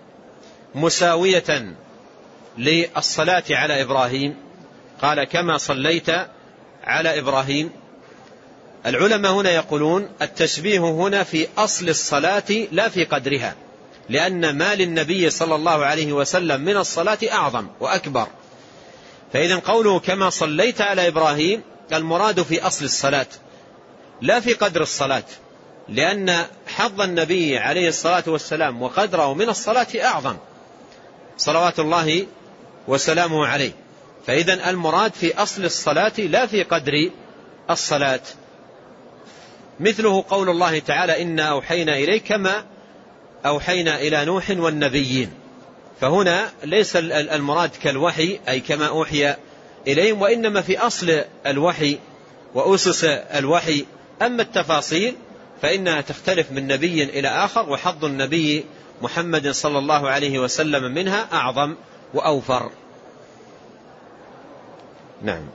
مساوية للصلاة على إبراهيم؟ قال كما صليت على إبراهيم. العلماء هنا يقولون التشبيه هنا في أصل الصلاة لا في قدرها، لأن ما للنبي صلى الله عليه وسلم من الصلاة أعظم وأكبر. فإذا قوله كما صليت على إبراهيم المراد في أصل الصلاة لا في قدر الصلاة، لأن حظ النبي عليه الصلاة والسلام وقدره من الصلاة أعظم صلوات الله وسلامه عليه. فإذا المراد في أصل الصلاة لا في قدر الصلاة. مثله قول الله تعالى: إنا أوحينا إليك كما أوحينا إلى نوح والنبيين. فهنا ليس المراد كالوحي أي كما أوحي إليهم، وإنما في أصل الوحي وأسس الوحي. أما التفاصيل فإنها تختلف من نبي إلى آخر، وحظ النبي محمد صلى الله عليه وسلم منها أعظم وأوفر. نعم.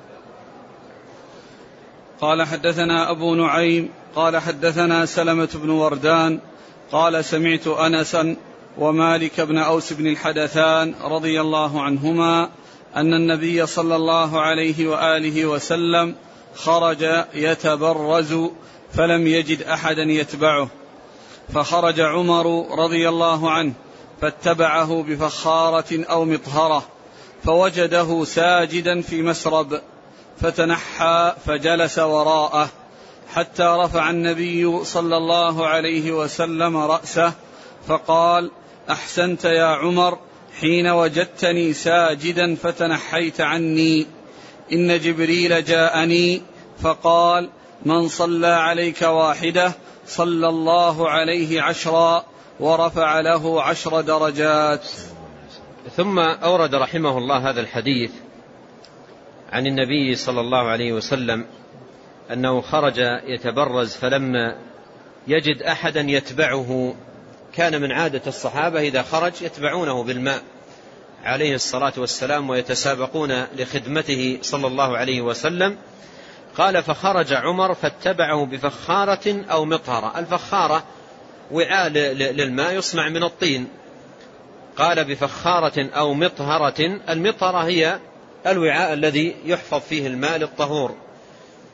قال حدثنا أبو نعيم قال حدثنا سلمة بن وردان قال سمعت أنسا ومالك بن أوس بن الحدثان رضي الله عنهما أن النبي صلى الله عليه وآله وسلم خرج يتبرز فلم يجد أحدا يتبعه، فخرج عمر رضي الله عنه فاتبعه بفخارة أو مطهرة، فوجده ساجدا في مسرب، فتنحى فجلس وراءه حتى رفع النبي صلى الله عليه وسلم رأسه فقال: أحسنت يا عمر حين وجدتني ساجدا فتنحيت عني، إن جبريل جاءني فقال: من صلى عليك واحدة صلى الله عليه عشرا ورفع له عشر درجات. ثم أورد رحمه الله هذا الحديث عن النبي صلى الله عليه وسلم أنه خرج يتبرز فلم يجد أحدا يتبعه. كان من عادة الصحابة إذا خرج يتبعونه بالماء عليه الصلاة والسلام ويتسابقون لخدمته صلى الله عليه وسلم. قال: فخرج عمر فاتبعه بفخارة أو مطهرة. الفخارة وعاء للماء يصنع من الطين. قال بفخارة أو مطهرة. المطهرة هي الوعاء الذي يحفظ فيه الماء للطهور.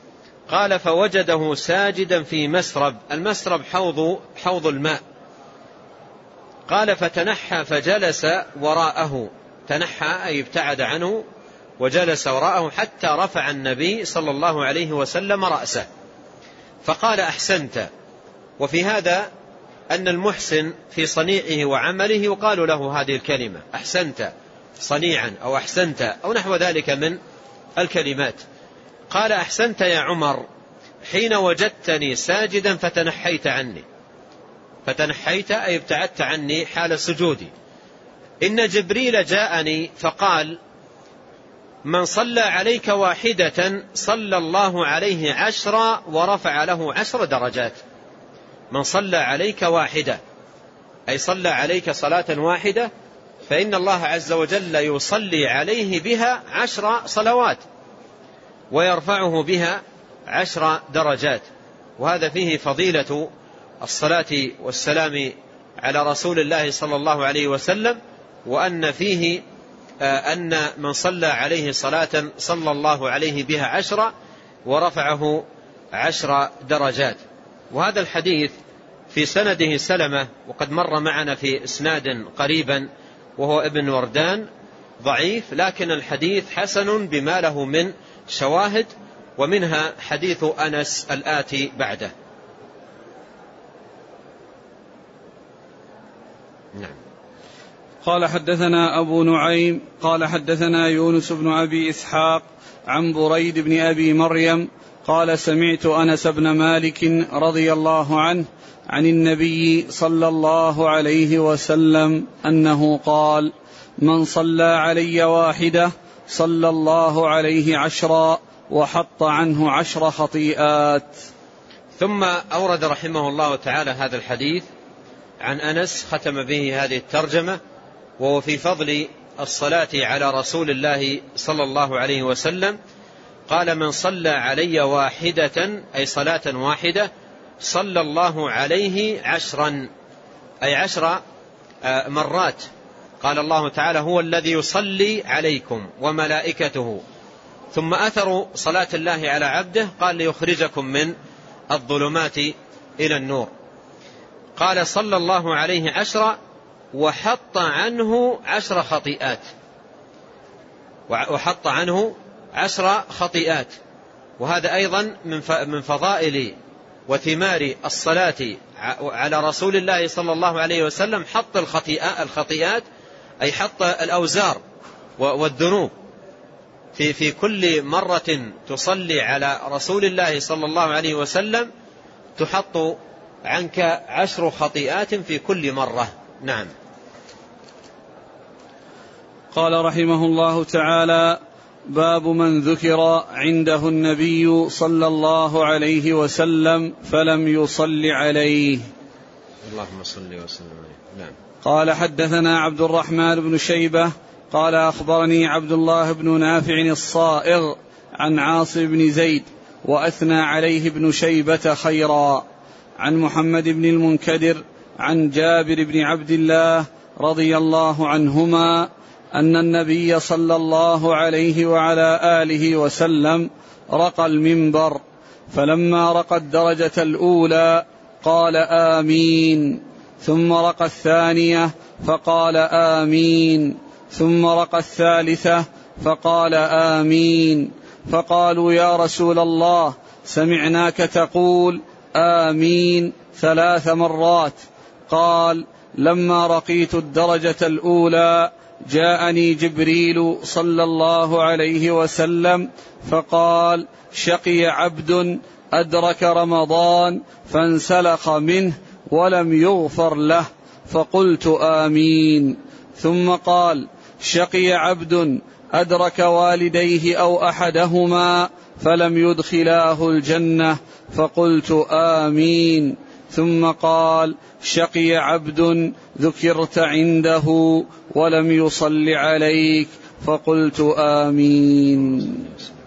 قال فوجده ساجدا في مسرب، المسرب حوض, حوض الماء. قال فتنحى فجلس وراءه، تنحى أي ابتعد عنه وجلس وراءه حتى رفع النبي صلى الله عليه وسلم رأسه فقال أحسنت. وفي هذا أن المحسن في صنيعه وعمله يقال له هذه الكلمة أحسنت صنيعا أو أحسنت أو نحو ذلك من الكلمات. قال أحسنت يا عمر حين وجدتني ساجدا فتنحيت عني، فتنحيت أي ابتعدت عني حال سجودي. إن جبريل جاءني فقال من صلى عليك واحدة صلى الله عليه عشرا ورفع له عشر درجات. من صلى عليك واحدة أي صلى عليك صلاة واحدة فإن الله عز وجل يصلي عليه بها عشر صلوات ويرفعه بها عشر درجات. وهذا فيه فضيلة الصلاة والسلام على رسول الله صلى الله عليه وسلم، وأن فيه أن من صلى عليه صلاة صلى الله عليه بها عشرة ورفعه عشر درجات. وهذا الحديث في سنده سلمة، وقد مر معنا في إسناد قريبا وهو ابن وردان ضعيف، لكن الحديث حسن بما له من شواهد، ومنها حديث أنس الآتي بعده. نعم. قال حدثنا أبو نعيم قال حدثنا يونس بن أبي إسحاق عن بريد بن أبي مريم قال سمعت أنس بن مالك رضي الله عنه عن النبي صلى الله عليه وسلم أنه قال من صلى علي واحدة صلى الله عليه عشرا وحط عنه عشر خطيئات. ثم أورد رحمه الله تعالى هذا الحديث عن أنس، ختم به هذه الترجمة، وهو في فضل الصلاة على رسول الله صلى الله عليه وسلم. قال من صلى علي واحدة أي صلاة واحدة صلى الله عليه عشرا أي عشر مرات. قال الله تعالى هو الذي يصلي عليكم وملائكته. ثم أثر صلاة الله على عبده قال ليخرجكم من الظلمات إلى النور. قال صلى الله عليه عشرا وحط عنه عشر خطيئات، وحط عنه عشر خطيئات. وهذا أيضا من فضائل وثمار الصلاة على رسول الله صلى الله عليه وسلم حط الخطيئات أي حط الأوزار والذنوب. في في كل مرة تصلي على رسول الله صلى الله عليه وسلم تحط عنك عشر خطيئات في كل مرة. نعم. قال رحمه الله تعالى باب من ذكر عنده النبي صلى الله عليه وسلم فلم يصل عليه. اللهم صل وسلم عليه. نعم. قال حدثنا عبد الرحمن بن شيبة قال أخبرني عبد الله بن نافع الصائغ عن عاصم بن زيد وأثنى عليه ابن شيبة خيرا عن محمد بن المنكدر عن جابر بن عبد الله رضي الله عنهما أن النبي صلى الله عليه وعلى آله وسلم رقى المنبر، فلما رقى الدرجة الأولى قال آمين، ثم رقى الثانية فقال آمين، ثم رقى الثالثة فقال آمين. فقالوا يا رسول الله سمعناك تقول آمين ثلاث مرات. قال لما رقيت الدرجة الأولى جاءني جبريل صلى الله عليه وسلم فقال شقي عبد أدرك رمضان فانسلخ منه ولم يغفر له، فقلت آمين. ثم قال شقي عبد أدرك والديه أو أحدهما فلم يدخلاه الجنة، فقلت آمين. ثم قال شقي عبد ذكرت عنده ولم يصل عليك، فقلت آمين.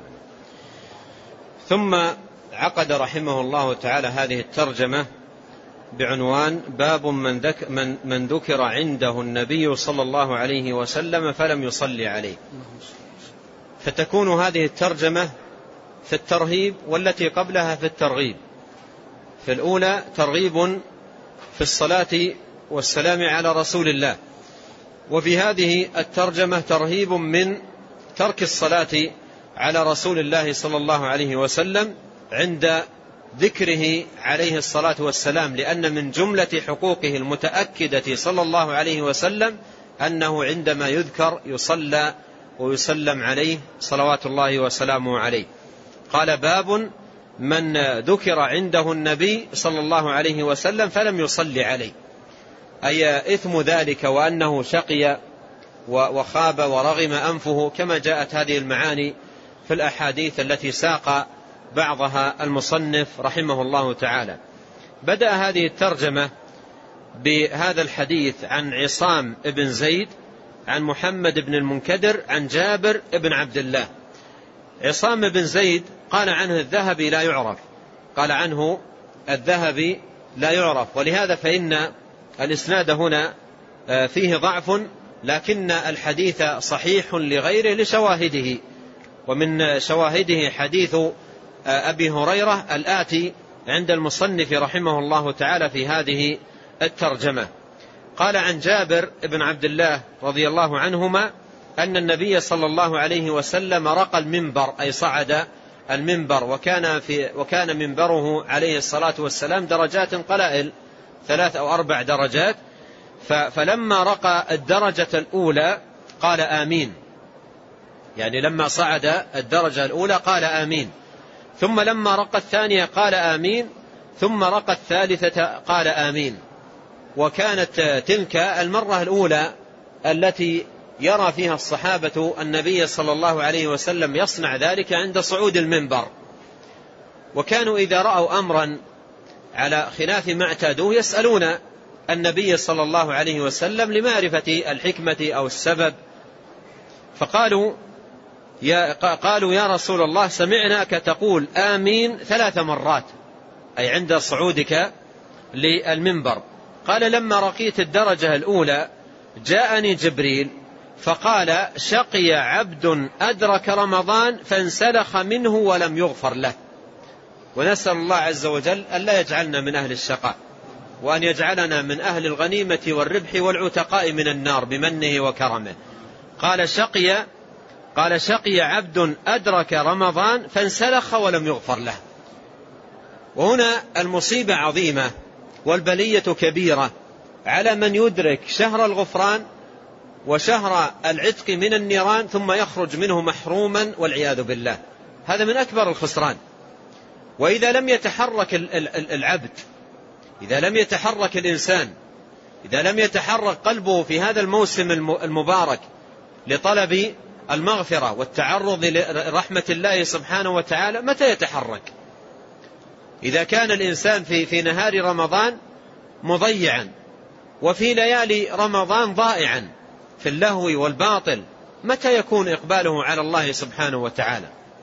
ثم عقد رحمه الله تعالى هذه الترجمة بعنوان باب من, ذك من, من ذكر عنده النبي صلى الله عليه وسلم فلم يصلي عليه. فتكون هذه الترجمة في الترهيب والتي قبلها في الترغيب. في الأولى ترغيب في الصلاة والسلام على رسول الله، وفي هذه الترجمة ترهيب من ترك الصلاة على رسول الله صلى الله عليه وسلم عند ذكره عليه الصلاة والسلام، لأن من جملة حقوقه المتأكدة صلى الله عليه وسلم أنه عندما يذكر يصلى ويسلم عليه صلوات الله وسلامه عليه. قال: باب من ذكر عنده النبي صلى الله عليه وسلم فلم يصلي عليه، أي إثم ذلك وأنه شقي وخاب ورغم أنفه، كما جاءت هذه المعاني في الأحاديث التي ساق بعضها المصنف رحمه الله تعالى. بدأ هذه الترجمة بهذا الحديث عن عصام بن زيد عن محمد بن المنكدر عن جابر بن عبد الله. عصام بن زيد قال عنه الذهبي لا يعرف، قال عنه الذهبي لا يعرف، ولهذا فإن الإسناد هنا فيه ضعف، لكن الحديث صحيح لغيره لشواهده، ومن شواهده حديث أبي هريرة الآتي عند المصنف رحمه الله تعالى في هذه الترجمة. قال عن جابر بن عبد الله رضي الله عنهما أن النبي صلى الله عليه وسلم رقى المنبر، أي صعد المنبر، وكان, في وكان منبره عليه الصلاة والسلام درجات قلائل، ثلاث أو أربع درجات، فلما رقى الدرجة الأولى قال آمين، يعني لما صعد الدرجة الأولى قال آمين، ثم لما رقى الثانية قال آمين، ثم رقى الثالثة قال آمين. وكانت تلك المرة الأولى التي يرى فيها الصحابة النبي صلى الله عليه وسلم يصنع ذلك عند صعود المنبر، وكانوا إذا رأوا أمرا على خلاف ما اعتادوه يسألون النبي صلى الله عليه وسلم لمعرفة الحكمة أو السبب، فقالوا يا, قالوا يا رسول الله سمعناك تقول آمين ثلاث مرات، أي عند صعودك للمنبر. قال لما رقيت الدرجة الأولى جاءني جبريل فقال شقي عبد أدرك رمضان فانسلخ منه ولم يغفر له. ونسأل الله عز وجل أن لا يجعلنا من أهل الشقاء، وأن يجعلنا من أهل الغنيمة والربح والعتقاء من النار بمنه وكرمه. قال شقي قال شقي عبد أدرك رمضان فانسلخ ولم يغفر له. وهنا المصيبة عظيمة والبلية كبيرة على من يدرك شهر الغفران وشهر العتق من النيران ثم يخرج منه محروما والعياذ بالله. هذا من أكبر الخسران. وإذا لم يتحرك العبد، إذا لم يتحرك الإنسان، إذا لم يتحرك قلبه في هذا الموسم المبارك لطلب المغفرة والتعرض لرحمة الله سبحانه وتعالى، متى يتحرك؟ إذا كان الإنسان في, في نهار رمضان مضيعا وفي ليالي رمضان ضائعا في اللهو والباطل، متى يكون إقباله على الله سبحانه وتعالى؟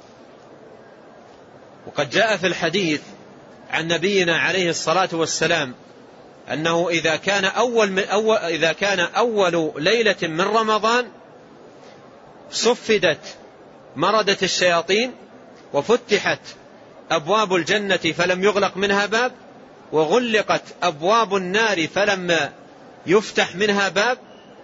وقد جاء في الحديث عن نبينا عليه الصلاة والسلام أنه إذا كان أول, من أول, إذا كان أول ليلة من رمضان صفدت مردة الشياطين وفتحت أبواب الجنة فلم يغلق منها باب، وغلقت أبواب النار فلم يفتح منها باب،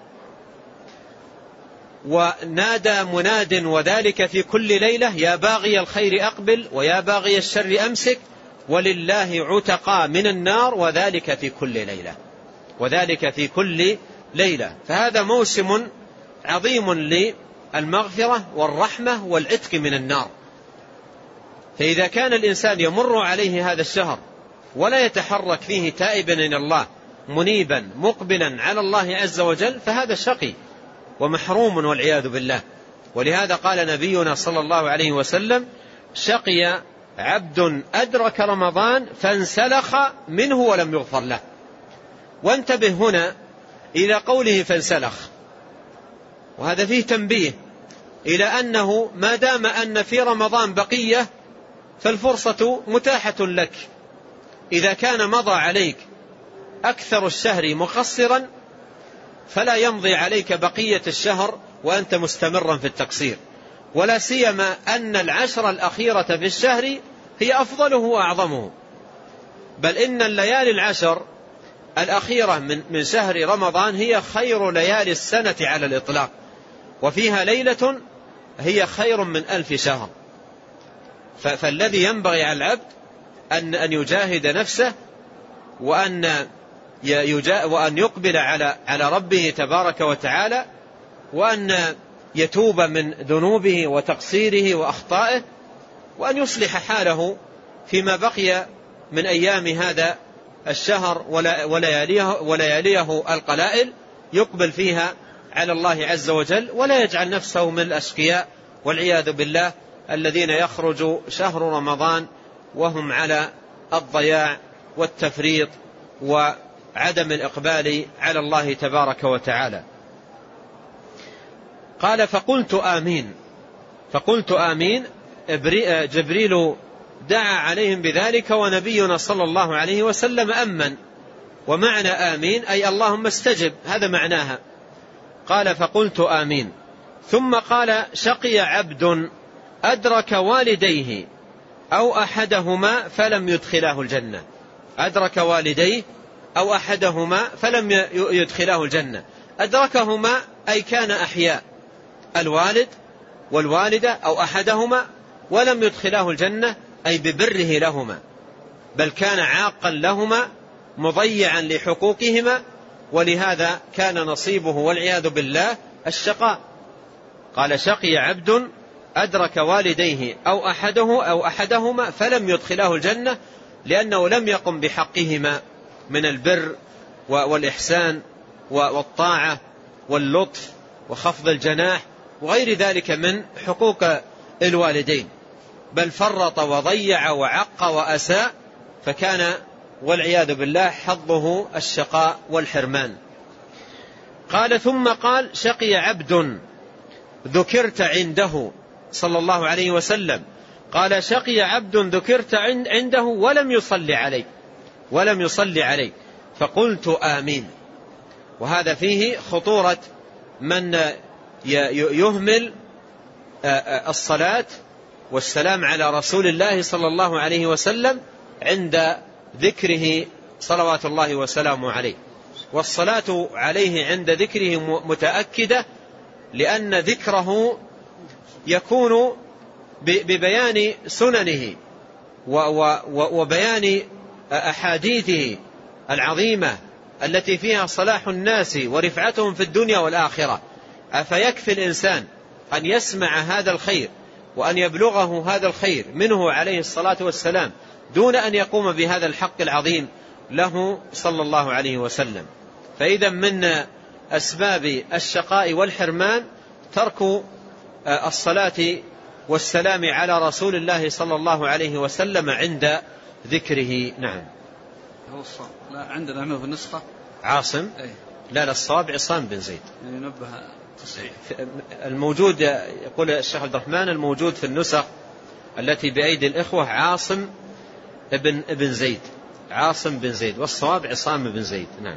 ونادى مناد وذلك في كل ليلة يا باغي الخير أقبل ويا باغي الشر أمسك ولله عتقى من النار وذلك في كل ليلة، وذلك في كل ليلة. فهذا موسم عظيم للمغفرة والرحمة والعتق من النار. فإذا كان الإنسان يمر عليه هذا الشهر ولا يتحرك فيه تائبا إلى الله منيبا مقبلا على الله عز وجل، فهذا شقي ومحروم والعياذ بالله. ولهذا قال نبينا صلى الله عليه وسلم شقي عبد أدرك رمضان فانسلخ منه ولم يغفر له. وانتبه هنا إلى قوله فانسلخ، وهذا فيه تنبيه إلى أنه ما دام أن في رمضان بقية فالفرصة متاحة لك. إذا كان مضى عليك أكثر الشهر مقصرا فلا يمضي عليك بقية الشهر وأنت مستمرا في التقصير. ولا سيما أن العشر الأخيرة في الشهر هي أفضله وأعظمه، بل إن الليالي العشر الأخيرة من من شهر رمضان هي خير ليالي السنة على الإطلاق، وفيها ليلة هي خير من ألف شهر. فالذي ينبغي على العبد أن أن يجاهد نفسه، وأن وأن يقبل على على ربه تبارك وتعالى، وأن يتوب من ذنوبه وتقصيره وأخطائه، وأن يصلح حاله فيما بقي من أيام هذا الشهر ولياليه, ولياليه القلائل، يقبل فيها على الله عز وجل، ولا يجعل نفسه من الأشقياء والعياذ بالله الذين يخرج شهر رمضان وهم على الضياع والتفريط وعدم الإقبال على الله تبارك وتعالى. قال فقلت آمين فقلت آمين جبريل دعا عليهم بذلك، ونبينا صلى الله عليه وسلم أمن. ومعنى آمين أي اللهم استجب، هذا معناها. قال فقلت آمين. ثم قال شقي عبد أدرك والديه أو أحدهما فلم يدخلاه الجنة. أدرك والديه أو أحدهما فلم يدخلاه الجنة. أدركهما أي كان أحياء، الوالد والوالدة أو أحدهما، ولم يدخلاه الجنة أي ببره لهما، بل كان عاقا لهما مضيعا لحقوقهما، ولهذا كان نصيبه والعياذ بالله الشقاء. قال شقي عبد أدرك والديه أو أحده أو أحدهما فلم يدخلاه الجنة، لأنه لم يقم بحقهما من البر والإحسان والطاعة واللطف وخفض الجناح وغير ذلك من حقوق الوالدين، بل فرط وضيع وعق وأساء، فكان والعياذ بالله حظه الشقاء والحرمان. قال ثم قال شقي عبد ذكرت عنده صلى الله عليه وسلم. قال شقي عبد ذكرت عنده ولم يصلي عليه ولم يصلي عليه فقلت آمين. وهذا فيه خطورة من يهمل الصلاة والسلام على رسول الله صلى الله عليه وسلم عند ذكره صلوات الله وسلامه عليه. والصلاة عليه عند ذكره متأكدة، لأن ذكره يكون ببيان سننه وبيان أحاديثه العظيمة التي فيها صلاح الناس ورفعتهم في الدنيا والآخرة. أفيكفي الإنسان أن يسمع هذا الخير وأن يبلغه هذا الخير منه عليه الصلاة والسلام دون أن يقوم بهذا الحق العظيم له صلى الله عليه وسلم؟ فإذا من أسباب الشقاء والحرمان ترك الصلاة والسلام على رسول الله صلى الله عليه وسلم عند ذكره. نعم. هو الصواب. لا عندنا نعمل في النسخة عاصم. أي. لا لا الصواب عصام بن زيد. يعني نبه تصحيح. الموجود يقول الشيخ عبد الرحمن الموجود في النسخ التي بأيدي الإخوة عاصم ابن ابن زيد، عاصم بن زيد، والصواب عصام بن زيد. نعم.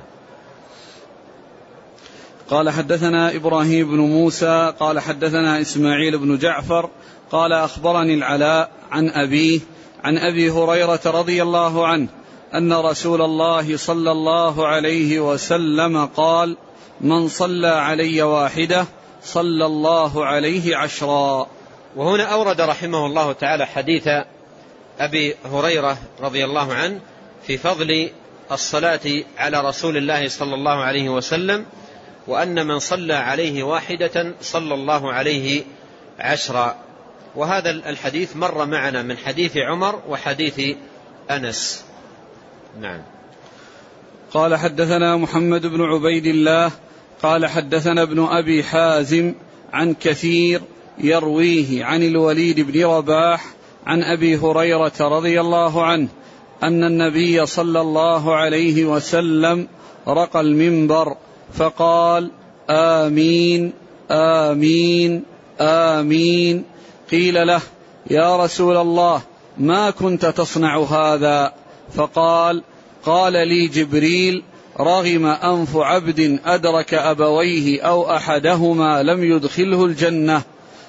قال حدثنا إبراهيم بن موسى قال حدثنا إسماعيل بن جعفر قال أخبرني العلاء عن أبيه عن أبي هريرة رضي الله عنه أن رسول الله صلى الله عليه وسلم قال: من صلى علي واحدة صلى الله عليه عشرا. وهنا أورد رحمه الله تعالى حديث أبي هريرة رضي الله عنه في فضل الصلاة على رسول الله صلى الله عليه وسلم، وأن من صلى عليه واحدة صلى الله عليه عشرا. وهذا الحديث مر معنا من حديث عمر وحديث أنس. نعم. قال حدثنا محمد بن عبيد الله قال حدثنا ابن أبي حازم عن كثير يرويه عن الوليد بن رباح عن أبي هريرة رضي الله عنه أن النبي صلى الله عليه وسلم رقى المنبر فقال: آمين آمين آمين. قيل له: يا رسول الله ما كنت تصنع هذا؟ فقال: قال لي جبريل: رغم أنف عبد أدرك أبويه أو أحدهما لم يدخله الجنة.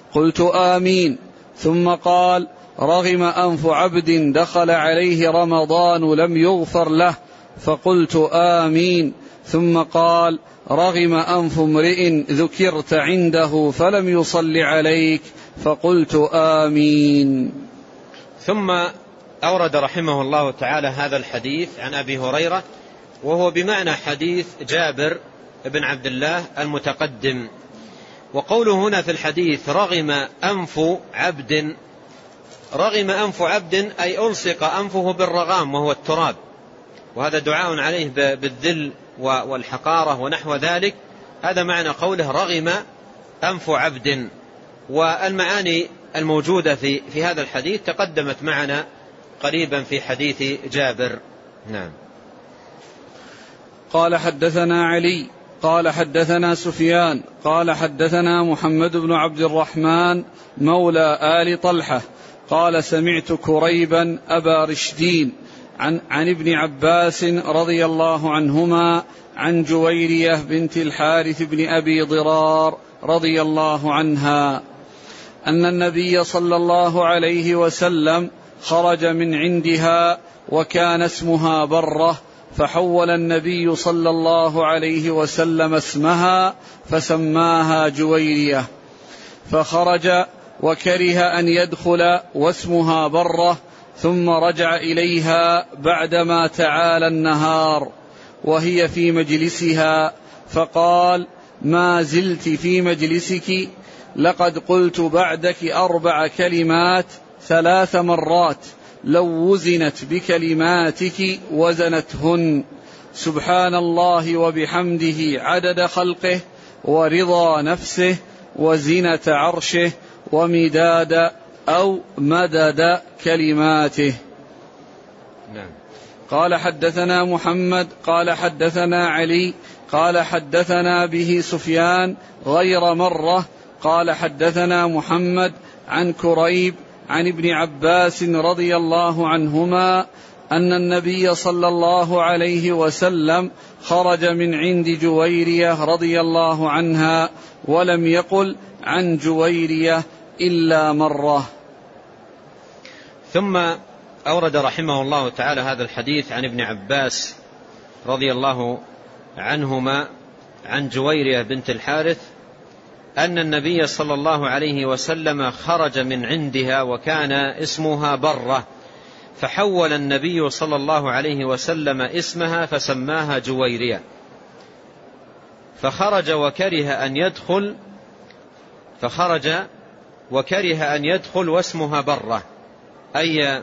قلت آمين. ثم قال: رغم أنف عبد دخل عليه رمضان لم يغفر له، فقلت آمين. ثم قال: رغم أنف امرئ ذكرت عنده فلم يصل عليك، فقلت آمين. ثم أورد رحمه الله تعالى هذا الحديث عن أبي هريرة، وهو بمعنى حديث جابر بن عبد الله المتقدم. وقوله هنا في الحديث: رغم أنف عبد، رغم أنف عبد أي ألصق أنفه بالرغام وهو التراب، وهذا دعاء عليه بالذل والحقارة ونحو ذلك. هذا معنى قوله رغم أنف عبد. والمعاني الموجودة في, في هذا الحديث تقدمت معنا قريبا في حديث جابر. نعم. قال: حدثنا علي قال حدثنا سفيان قال حدثنا محمد بن عبد الرحمن مولى آل طلحة قال: سمعت كريبا أبا رشدين عن, عن ابن عباس رضي الله عنهما عن جويرية بنت الحارث بن أبي ضرار رضي الله عنها أن النبي صلى الله عليه وسلم خرج من عندها وكان اسمها برة، فحول النبي صلى الله عليه وسلم اسمها فسماها جويرية، فخرج وكره أن يدخل واسمها برة، ثم رجع إليها بعدما تعالى النهار وهي في مجلسها، فقال: ما زلت في مجلسك، لقد قلت بعدك أربع كلمات ثلاث مرات لو وزنت بكلماتك وزنتهن: سبحان الله وبحمده عدد خلقه ورضا نفسه وزنة عرشه ومداد أو مدد كلماته. نعم. قال: حدثنا محمد قال حدثنا علي قال حدثنا به سفيان غير مرة قال: حدثنا محمد عن كريب عن ابن عباس رضي الله عنهما أن النبي صلى الله عليه وسلم خرج من عند جويرية رضي الله عنها، ولم يقل عن جويرية إلا مرة. ثم أورد رحمه الله تعالى هذا الحديث عن ابن عباس رضي الله عنهما عن جويرية بنت الحارث أن النبي صلى الله عليه وسلم خرج من عندها وكان اسمها برة، فحول النبي صلى الله عليه وسلم اسمها فسماها جويرية، فخرج وكره أن يدخل فخرج وكره أن يدخل واسمها برة، أي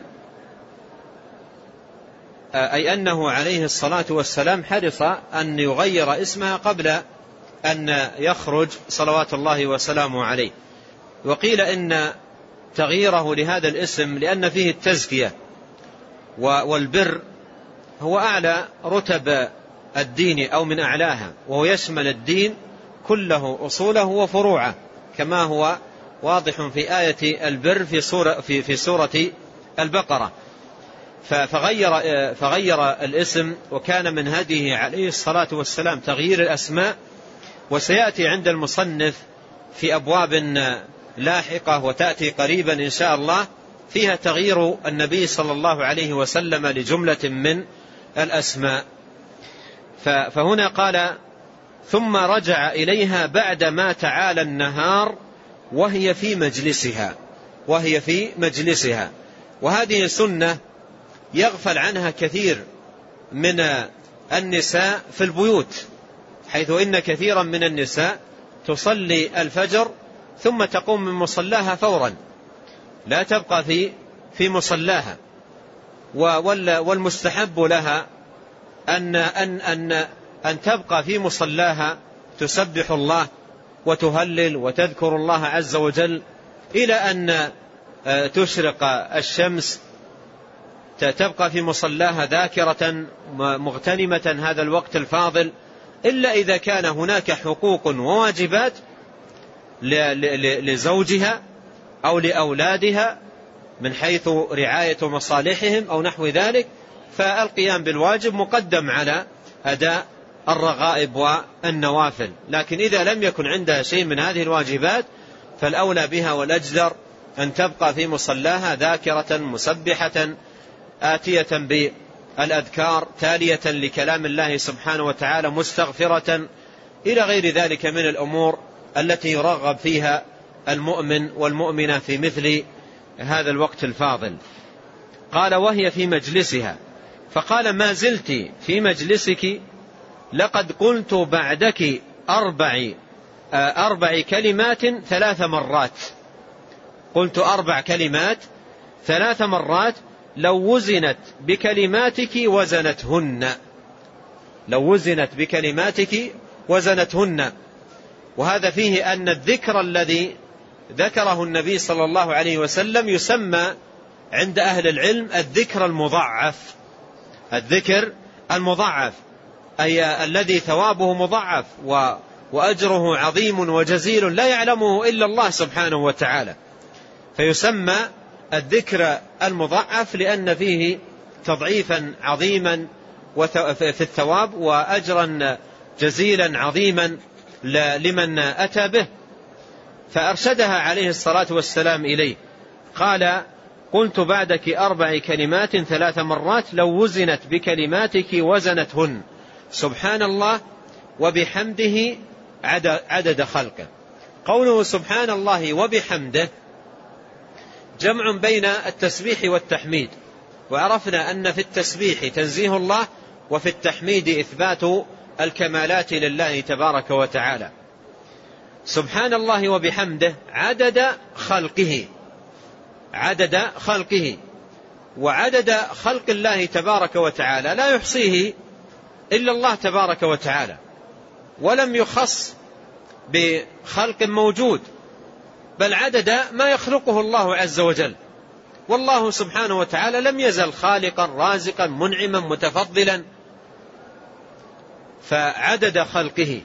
أي أنه عليه الصلاة والسلام حرص أن يغير اسمها قبل أن يخرج صلوات الله وسلامه عليه. وقيل إن تغييره لهذا الاسم لأن فيه التزكية، والبر هو أعلى رتب الدين أو من أعلاها، وهو يشمل الدين كله أصوله وفروعه، كما هو واضح في آية البر في سورة, في في سورة البقرة. فغير, فغير الاسم، وكان من هديه عليه الصلاة والسلام تغيير الأسماء. وسيأتي عند المصنف في أبواب لاحقة وتأتي قريبا إن شاء الله فيها تغيير النبي صلى الله عليه وسلم لجملة من الأسماء. فهنا قال: ثم رجع إليها بعدما تعالى النهار وهي في مجلسها وهي في مجلسها وهذه سنة يغفل عنها كثير من النساء في البيوت، حيث إن كثيرا من النساء تصلي الفجر ثم تقوم من مصلاها فورا، لا تبقى في في مصلاها، والمستحب لها أن أن أن أن تبقى في مصلاها تسبح الله وتهلل وتذكر الله عز وجل إلى أن تشرق الشمس، تبقى في مصلاها ذاكرة مغتنمة هذا الوقت الفاضل، إلا إذا كان هناك حقوق وواجبات لزوجها أو لأولادها من حيث رعاية مصالحهم أو نحو ذلك، فالقيام بالواجب مقدم على أداء الرغائب والنوافل. لكن إذا لم يكن عندها شيء من هذه الواجبات فالأولى بها والأجدر أن تبقى في مصلاها ذاكرة مسبحة آتية بالأذكار تالية لكلام الله سبحانه وتعالى مستغفرة إلى غير ذلك من الأمور التي يرغب فيها المؤمن والمؤمنة في مثل هذا الوقت الفاضل. قال وهي في مجلسها، فقال ما زلت في مجلسك لقد قلت بعدك أربع أربع كلمات ثلاث مرات، قلت أربع كلمات ثلاث مرات لو وزنت بكلماتك وزنتهن، لو وزنت بكلماتك وزنتهن. وهذا فيه أن الذكر الذي ذكره النبي صلى الله عليه وسلم يسمى عند أهل العلم الذكر المضاعف، الذكر المضاعف أي الذي ثوابه مضاعف وأجره عظيم وجزيل لا يعلمه إلا الله سبحانه وتعالى، فيسمى الذكر المضاعف لأن فيه تضعيفا عظيما في الثواب وأجرا جزيلا عظيما لمن أتى به. فأرشدها عليه الصلاة والسلام إليه، قال قلت بعدك أربع كلمات ثلاث مرات لو وزنت بكلماتك وزنتهن سبحان الله وبحمده عدد خلقه. قوله سبحان الله وبحمده جمع بين التسبيح والتحميد، وعرفنا أن في التسبيح تنزيه الله وفي التحميد إثبات الكمالات لله تبارك وتعالى. سبحان الله وبحمده عدد خلقه، عدد خلقه، وعدد خلق الله تبارك وتعالى لا يحصيه إلا الله تبارك وتعالى، ولم يخص بخلق موجود، بل عدد ما يخلقه الله عز وجل. والله سبحانه وتعالى لم يزل خالقا رازقا منعما متفضلا، فعدد خلقه.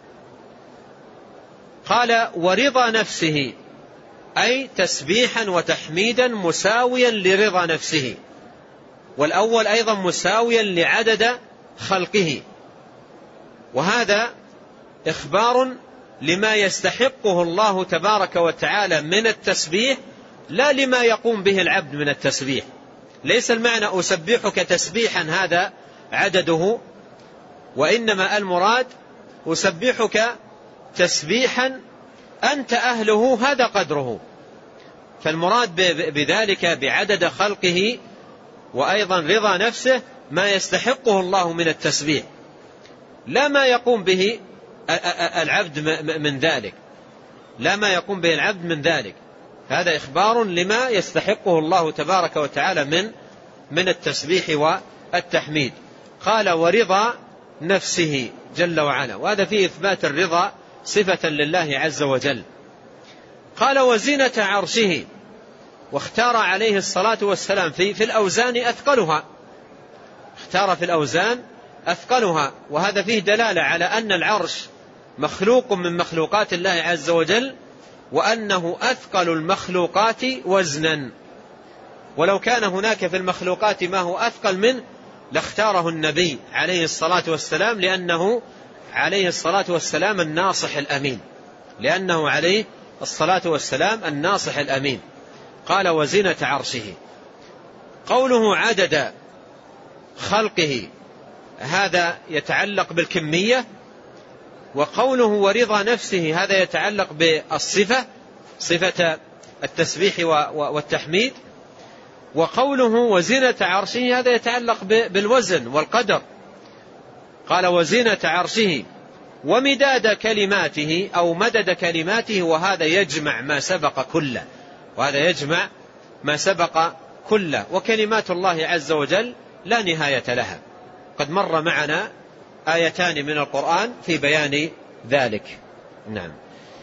قال ورضا نفسه أي تسبيحا وتحميدا مساويا لرضا نفسه، والأول أيضا مساويا لعدد خلقه، وهذا إخبار لما يستحقه الله تبارك وتعالى من التسبيح لا لما يقوم به العبد من التسبيح. ليس المعنى أسبحك تسبيحا هذا عدده، وإنما المراد أسبحك تسبيحا أنت أهله هذا قدره. فالمراد بذلك بعدد خلقه وأيضا رضا نفسه ما يستحقه الله من التسبيح، لا ما يقوم به العبد من ذلك، لا ما يقوم به العبد من ذلك. هذا إخبار لما يستحقه الله تبارك وتعالى من من التسبيح والتحميد. قال ورضا نفسه جل وعلا، وهذا فيه إثبات الرضا صفة لله عز وجل. قال وزنة عرشه، واختار عليه الصلاة والسلام في, في الأوزان أثقلها، اختار في الأوزان أثقلها، وهذا فيه دلالة على أن العرش مخلوق من مخلوقات الله عز وجل، وأنه أثقل المخلوقات وزنا. ولو كان هناك في المخلوقات ما هو أثقل منه لاختاره النبي عليه الصلاة والسلام، لأنه عليه الصلاة والسلام الناصح الأمين، لأنه عليه الصلاة والسلام الناصح الأمين. قال وزنة عرشه. قوله عدد خلقه هذا يتعلق بالكمية، وقوله ورضا نفسه هذا يتعلق بالصفة، صفة التسبيح والتحميد. وقوله وزنة عرشه هذا يتعلق بالوزن والقدر. قال وزنة عرشه ومداد كلماته أو مدد كلماته، وهذا يجمع ما سبق كله، وهذا يجمع ما سبق كله. وكلمات الله عز وجل لا نهاية لها، قد مر معنا آيتان من القرآن في بيان ذلك. نعم.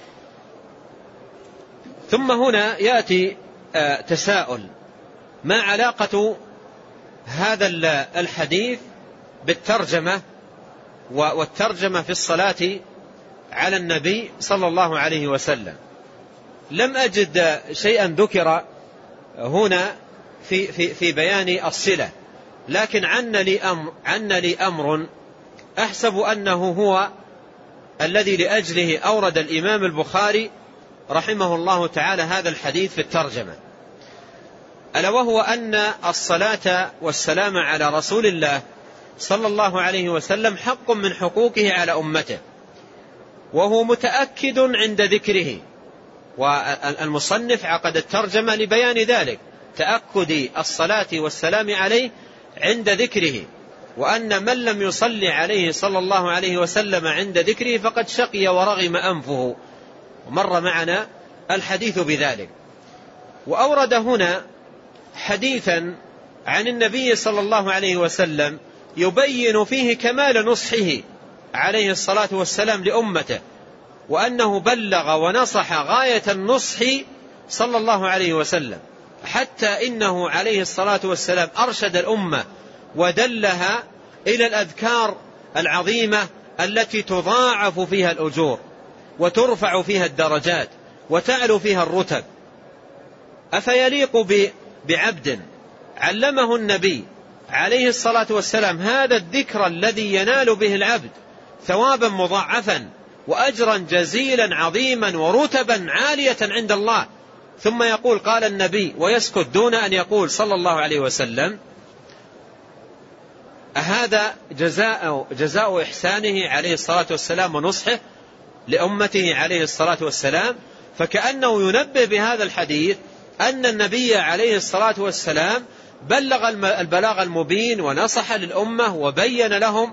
ثم هنا يأتي تساؤل: ما علاقة هذا الحديث بالترجمة والترجمة في الصلاة على النبي صلى الله عليه وسلم؟ لم أجد شيئا ذكر هنا في, في, في بيان الصلة، لكن عن لي أمر, عن لي أمر أحسب أنه هو الذي لأجله أورد الإمام البخاري رحمه الله تعالى هذا الحديث في الترجمة، ألا وهو أن الصلاة والسلام على رسول الله صلى الله عليه وسلم حق من حقوقه على أمته، وهو متأكد عند ذكره. والمصنف عقد الترجمة لبيان ذلك، تأكد الصلاة والسلام عليه عند ذكره، وأن من لم يصلي عليه صلى الله عليه وسلم عند ذكره فقد شقي ورغم أنفه، ومر معنا الحديث بذلك. وأورد هنا حديثا عن النبي صلى الله عليه وسلم يبين فيه كمال نصحه عليه الصلاة والسلام لأمته، وأنه بلغ ونصح غاية النصح صلى الله عليه وسلم، حتى إنه عليه الصلاة والسلام أرشد الأمة ودلها إلى الأذكار العظيمة التي تضاعف فيها الأجور وترفع فيها الدرجات وتعلو فيها الرتب. أفيليق بعبد علمه النبي عليه الصلاة والسلام هذا الذكر الذي ينال به العبد ثوابا مضاعفا وأجرا جزيلا عظيما ورتبا عالية عند الله، ثم يقول قال النبي ويسكت دون أن يقول صلى الله عليه وسلم؟ هذا جزاء, جزاء إحسانه عليه الصلاة والسلام ونصحه لأمته عليه الصلاة والسلام. فكأنه ينبه بهذا الحديث أن النبي عليه الصلاة والسلام بلغ البلاغ المبين ونصح للأمة وبين لهم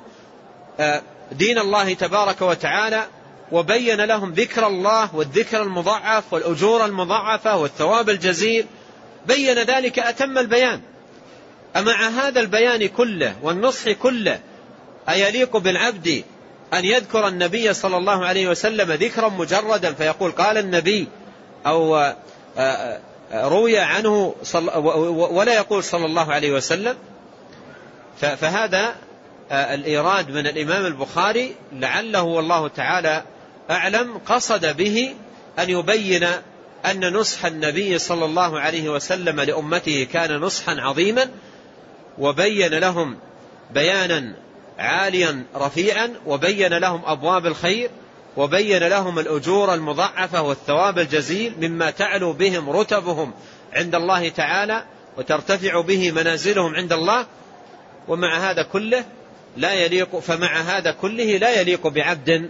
دين الله تبارك وتعالى، وبين لهم ذكر الله والذكر المضاعف والأجور المضاعفة والثواب الجزيل، بين ذلك أتم البيان. أمع هذا البيان كله والنصح كله أيليق بالعبد أن يذكر النبي صلى الله عليه وسلم ذكرا مجردا فيقول قال النبي أو روي عنه ولا يقول صلى الله عليه وسلم؟ فهذا الإيراد من الإمام البخاري لعله والله تعالى أعلم قصد به أن يبين أن نصح النبي صلى الله عليه وسلم لأمته كان نصحا عظيما، وبين لهم بيانا عاليا رفيعا، وبين لهم أبواب الخير، وبين لهم الأجور المضاعفة والثواب الجزيل مما تعلو بهم رتبهم عند الله تعالى وترتفع به منازلهم عند الله. ومع هذا كله لا يليق فمع هذا كله لا يليق بعبد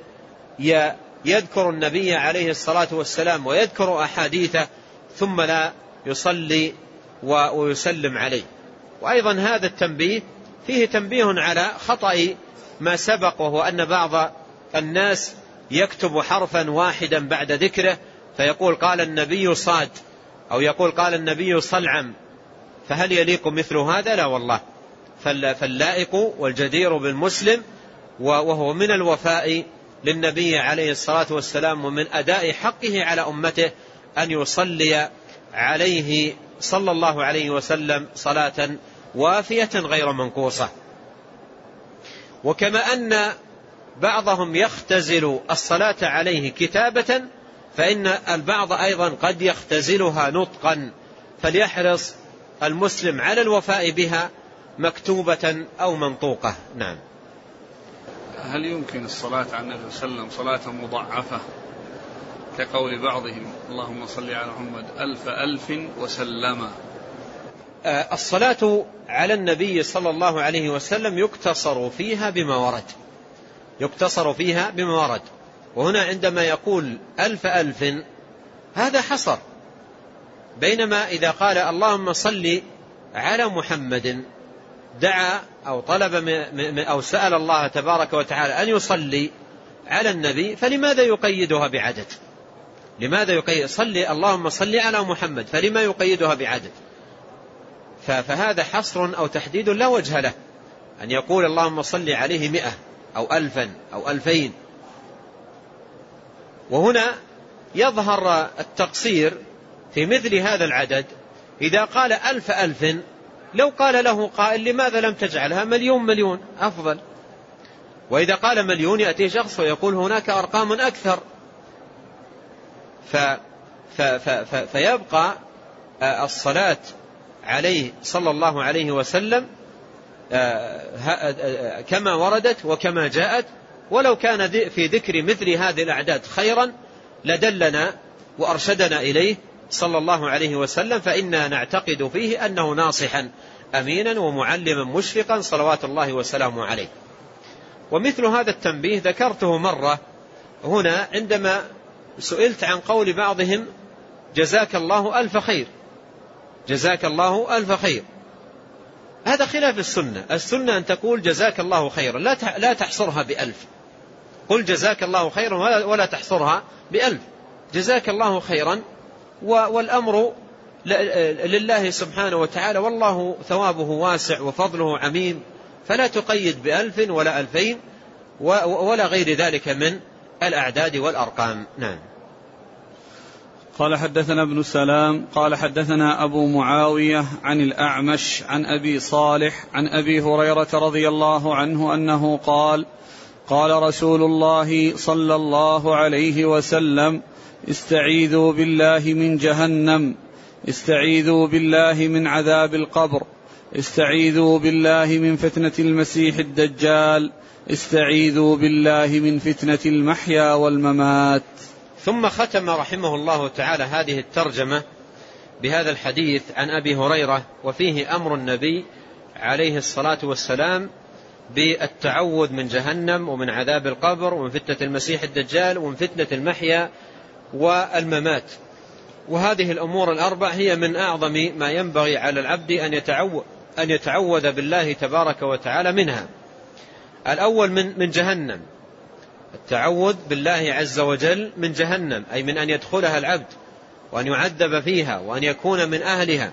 يذكر النبي عليه الصلاة والسلام ويذكر أحاديثه ثم لا يصلي ويسلم عليه. وأيضا هذا التنبيه فيه تنبيه على خطأ ما سبق، وهو أن بعض الناس يكتب حرفا واحدا بعد ذكره فيقول قال النبي صاد أو يقول قال النبي صلعم، فهل يليق مثل هذا؟ لا والله. فاللائق والجدير بالمسلم وهو من الوفاء للنبي عليه الصلاة والسلام ومن أداء حقه على أمته أن يصلي عليه صلى الله عليه وسلم صلاة وافية غير منقوصة. وكما أن بعضهم يختزل الصلاة عليه كتابة، فإن البعض أيضا قد يختزلها نطقا، فليحرص المسلم على الوفاء بها مكتوبة أو منطوقة. نعم. هل يمكن الصلاة على النبي صلى الله عليه وسلم صلاة مضاعفة كقول بعضهم اللهم صل على محمد ألف ألف وسلم؟ الصلاة على النبي صلى الله عليه وسلم يقتصر فيها بما ورد، يقتصر فيها بما ورد. وهنا عندما يقول ألف ألف هذا حصر، بينما إذا قال اللهم صل على محمد دعا أو طلب أو سأل الله تبارك وتعالى أن يصلي على النبي، فلماذا يقيدها بعدد؟ لماذا يقيد صلي اللهم صل على محمد، فلما يقيدها بعدد؟ فهذا حصر أو تحديد لا وجه له، أن يقول اللهم صل عليه مئة أو ألفا أو ألفين. وهنا يظهر التقصير في مثل هذا العدد إذا قال ألف ألف، لو قال له قائل لماذا لم تجعلها مليون مليون أفضل؟ وإذا قال مليون يأتي شخص ويقول هناك أرقام أكثر، ف ف ف فيبقى الصلاة عليه صلى الله عليه وسلم كما وردت وكما جاءت. ولو كان في ذكر مثل هذه الأعداد خيرا لدلنا وأرشدنا إليه صلى الله عليه وسلم، فإنا نعتقد فيه أنه ناصحا أمينا ومعلما مشفقا صلوات الله وسلامه عليه. ومثل هذا التنبيه ذكرته مرة هنا عندما سئلت عن قول بعضهم جزاك الله ألف خير، جزاك الله ألف خير. هذا خلاف السنة. السنة أن تقول جزاك الله خيرا، لا تحصرها بألف. قل جزاك الله خيرا ولا تحصرها بألف. جزاك الله خيرا والأمر لله سبحانه وتعالى، والله ثوابه واسع وفضله عميم، فلا تقيد بألف ولا ألفين ولا غير ذلك من الأعداد والأرقام. نعم. قال حدثنا ابن سلام قال حدثنا أبو معاوية عن الأعمش عن أبي صالح عن أبي هريرة رضي الله عنه أنه قال قال رسول الله صلى الله عليه وسلم استعيذوا بالله من جهنم، استعيذوا بالله من عذاب القبر، استعيذوا بالله من فتنة المسيح الدجال، استعيذوا بالله من فتنة المحيا والممات. ثم ختم رحمه الله تعالى هذه الترجمة بهذا الحديث عن أبي هريرة، وفيه أمر النبي عليه الصلاة والسلام بالتعوذ من جهنم ومن عذاب القبر ومن فتنة المسيح الدجال ومن فتنة المحيا والممات. وهذه الأمور الأربع هي من أعظم ما ينبغي على العبد أن يتعوذ, أن يتعوذ بالله تبارك وتعالى منها. الأول من, من جهنم، التعوذ بالله عز وجل من جهنم، أي من أن يدخلها العبد وأن يعذب فيها وأن يكون من أهلها.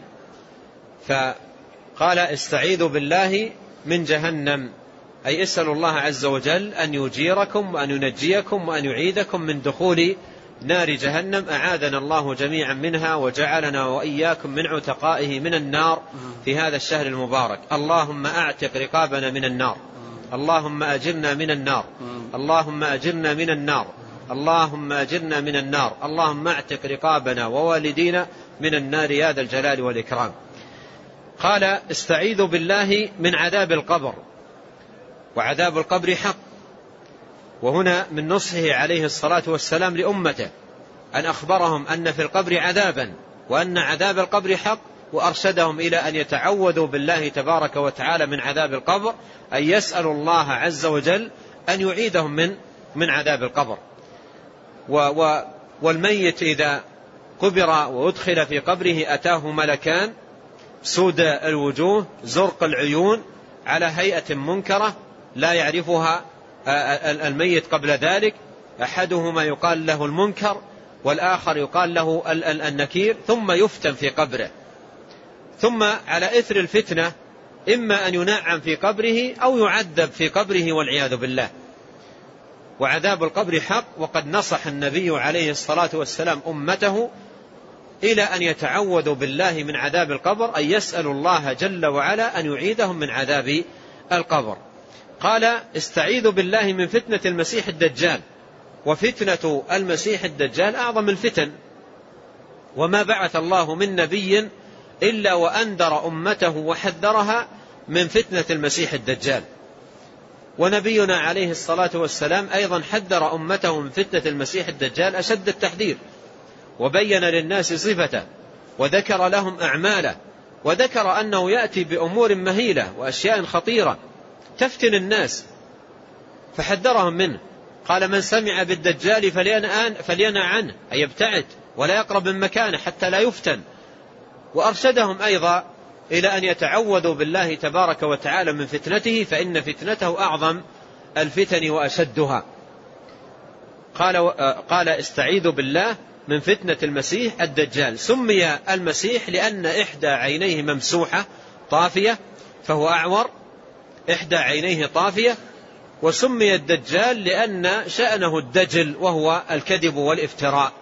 فقال استعيذوا بالله من جهنم، أي اسألوا الله عز وجل أن يجيركم وأن ينجيكم وأن يعيدكم من دخول نار جهنم، أعاذنا الله جميعا منها وجعلنا وإياكم من عتقائه من النار في هذا الشهر المبارك. اللهم أعتق رقابنا من النار، اللهم أجرنا من النار، اللهم أجرنا من النار، اللهم أجرنا من النار، اللهم أعتق رقابنا ووالدينا من النار يا ذا الجلال والإكرام. قال استعيذوا بالله من عذاب القبر، وعذاب القبر حق. وهنا من نصحه عليه الصلاة والسلام لأمته أن أخبرهم أن في القبر عذابا وأن عذاب القبر حق، وأرشدهم إلى أن يتعوذوا بالله تبارك وتعالى من عذاب القبر، أن يسألوا الله عز وجل أن يعيدهم من من عذاب القبر. والميت إذا قبر وأدخل في قبره أتاه ملكان سود الوجوه زرق العيون على هيئة منكرة لا يعرفها الميت قبل ذلك، أحدهما يقال له المنكر والآخر يقال له النكير، ثم يفتن في قبره، ثم على إثر الفتنة إما أن ينعم في قبره أو يعذب في قبره والعياذ بالله. وعذاب القبر حق، وقد نصح النبي عليه الصلاة والسلام أمته إلى أن يتعوذوا بالله من عذاب القبر، أن يسألوا الله جل وعلا أن يعيدهم من عذاب القبر. قال استعيذوا بالله من فتنة المسيح الدجال، وفتنة المسيح الدجال أعظم الفتن، وما بعث الله من نبي إلا وأنذر أمته وحذرها من فتنة المسيح الدجال. ونبينا عليه الصلاة والسلام أيضا حذر أمته من فتنة المسيح الدجال أشد التحذير، وبين للناس صفته وذكر لهم أعماله، وذكر أنه يأتي بأمور مهيلة وأشياء خطيرة تفتن الناس، فحذرهم منه. قال من سمع بالدجال فلينأ عنه، أي يبتعد ولا يقرب من مكانه حتى لا يفتن. وأرشدهم أيضا إلى أن يتعوذوا بالله تبارك وتعالى من فتنته، فإن فتنته أعظم الفتن وأشدها. قال, قال استعيذوا بالله من فتنة المسيح الدجال. سمي المسيح لأن إحدى عينيه ممسوحة طافية فهو أعور، إحدى عينيه طافية. وسمي الدجال لأن شأنه الدجل وهو الكذب والافتراء.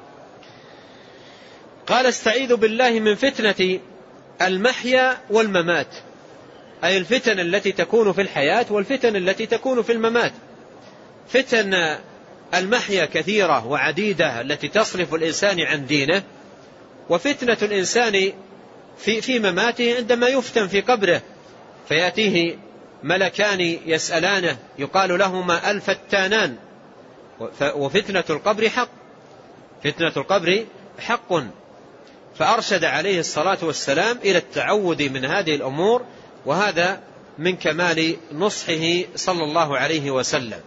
قال استعيذوا بالله من فتنة المحيا والممات، أي الفتن التي تكون في الحياة والفتن التي تكون في الممات. فتن المحيا كثيرة وعديدة التي تصرف الإنسان عن دينه، وفتنة الإنسان في, في مماته عندما يفتن في قبره فيأتيه ملكان يسألانه يقال لهما الفتانان. وفتنة القبر حق، فتنة القبر حق، فأرشد عليه الصلاة والسلام إلى التعوذ من هذه الأمور، وهذا من كمال نصحه صلى الله عليه وسلم.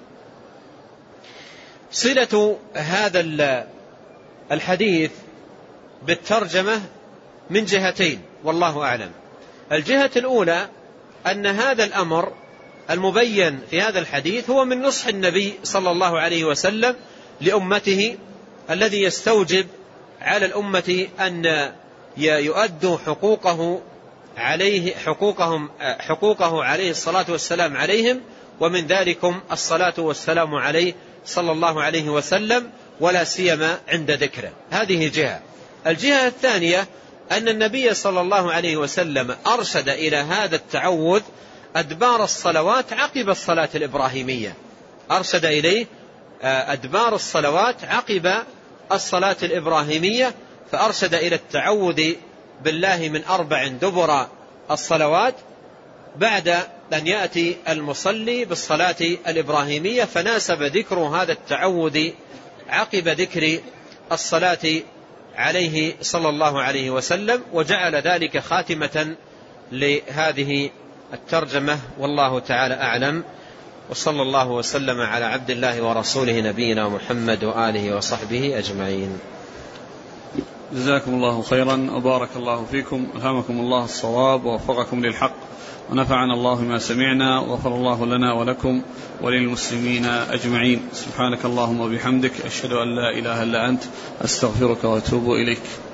صلة هذا الحديث بالترجمة من جهتين والله أعلم. الجهة الأولى أن هذا الأمر المبين في هذا الحديث هو من نصح النبي صلى الله عليه وسلم لأمته، الذي يستوجب على الأمة أن يؤدوا حقوقه عليه حقوقهم حقوقه عليه الصلاة والسلام عليهم، ومن ذلكم الصلاة والسلام عليه صلى الله عليه وسلم، ولا سيما عند ذكره. هذه جهة. الجهة الثانية أن النبي صلى الله عليه وسلم أرشد إلى هذا التعوذ أدبار الصلوات عقب الصلاة الإبراهيمية، أرشد إليه أدبار الصلوات عقب الصلاة الإبراهيمية، فأرشد إلى التعوذ بالله من أربع دبر الصلوات بعد أن يأتي المصلي بالصلاة الإبراهيمية، فناسب ذكر هذا التعوذ عقب ذكر الصلاة عليه صلى الله عليه وسلم، وجعل ذلك خاتمة لهذه الترجمة، والله تعالى أعلم. وصلى الله وسلم على عبد الله ورسوله نبينا محمد وآله وصحبه أجمعين. جزاكم الله خيرا وبارك الله فيكم، ألهمكم الله الصواب ووفقكم للحق، ونفعنا الله ما سمعنا، وغفر الله لنا ولكم وللمسلمين أجمعين. سبحانك اللهم وبحمدك، أشهد أن لا إله إلا أنت، أستغفرك وأتوب إليك.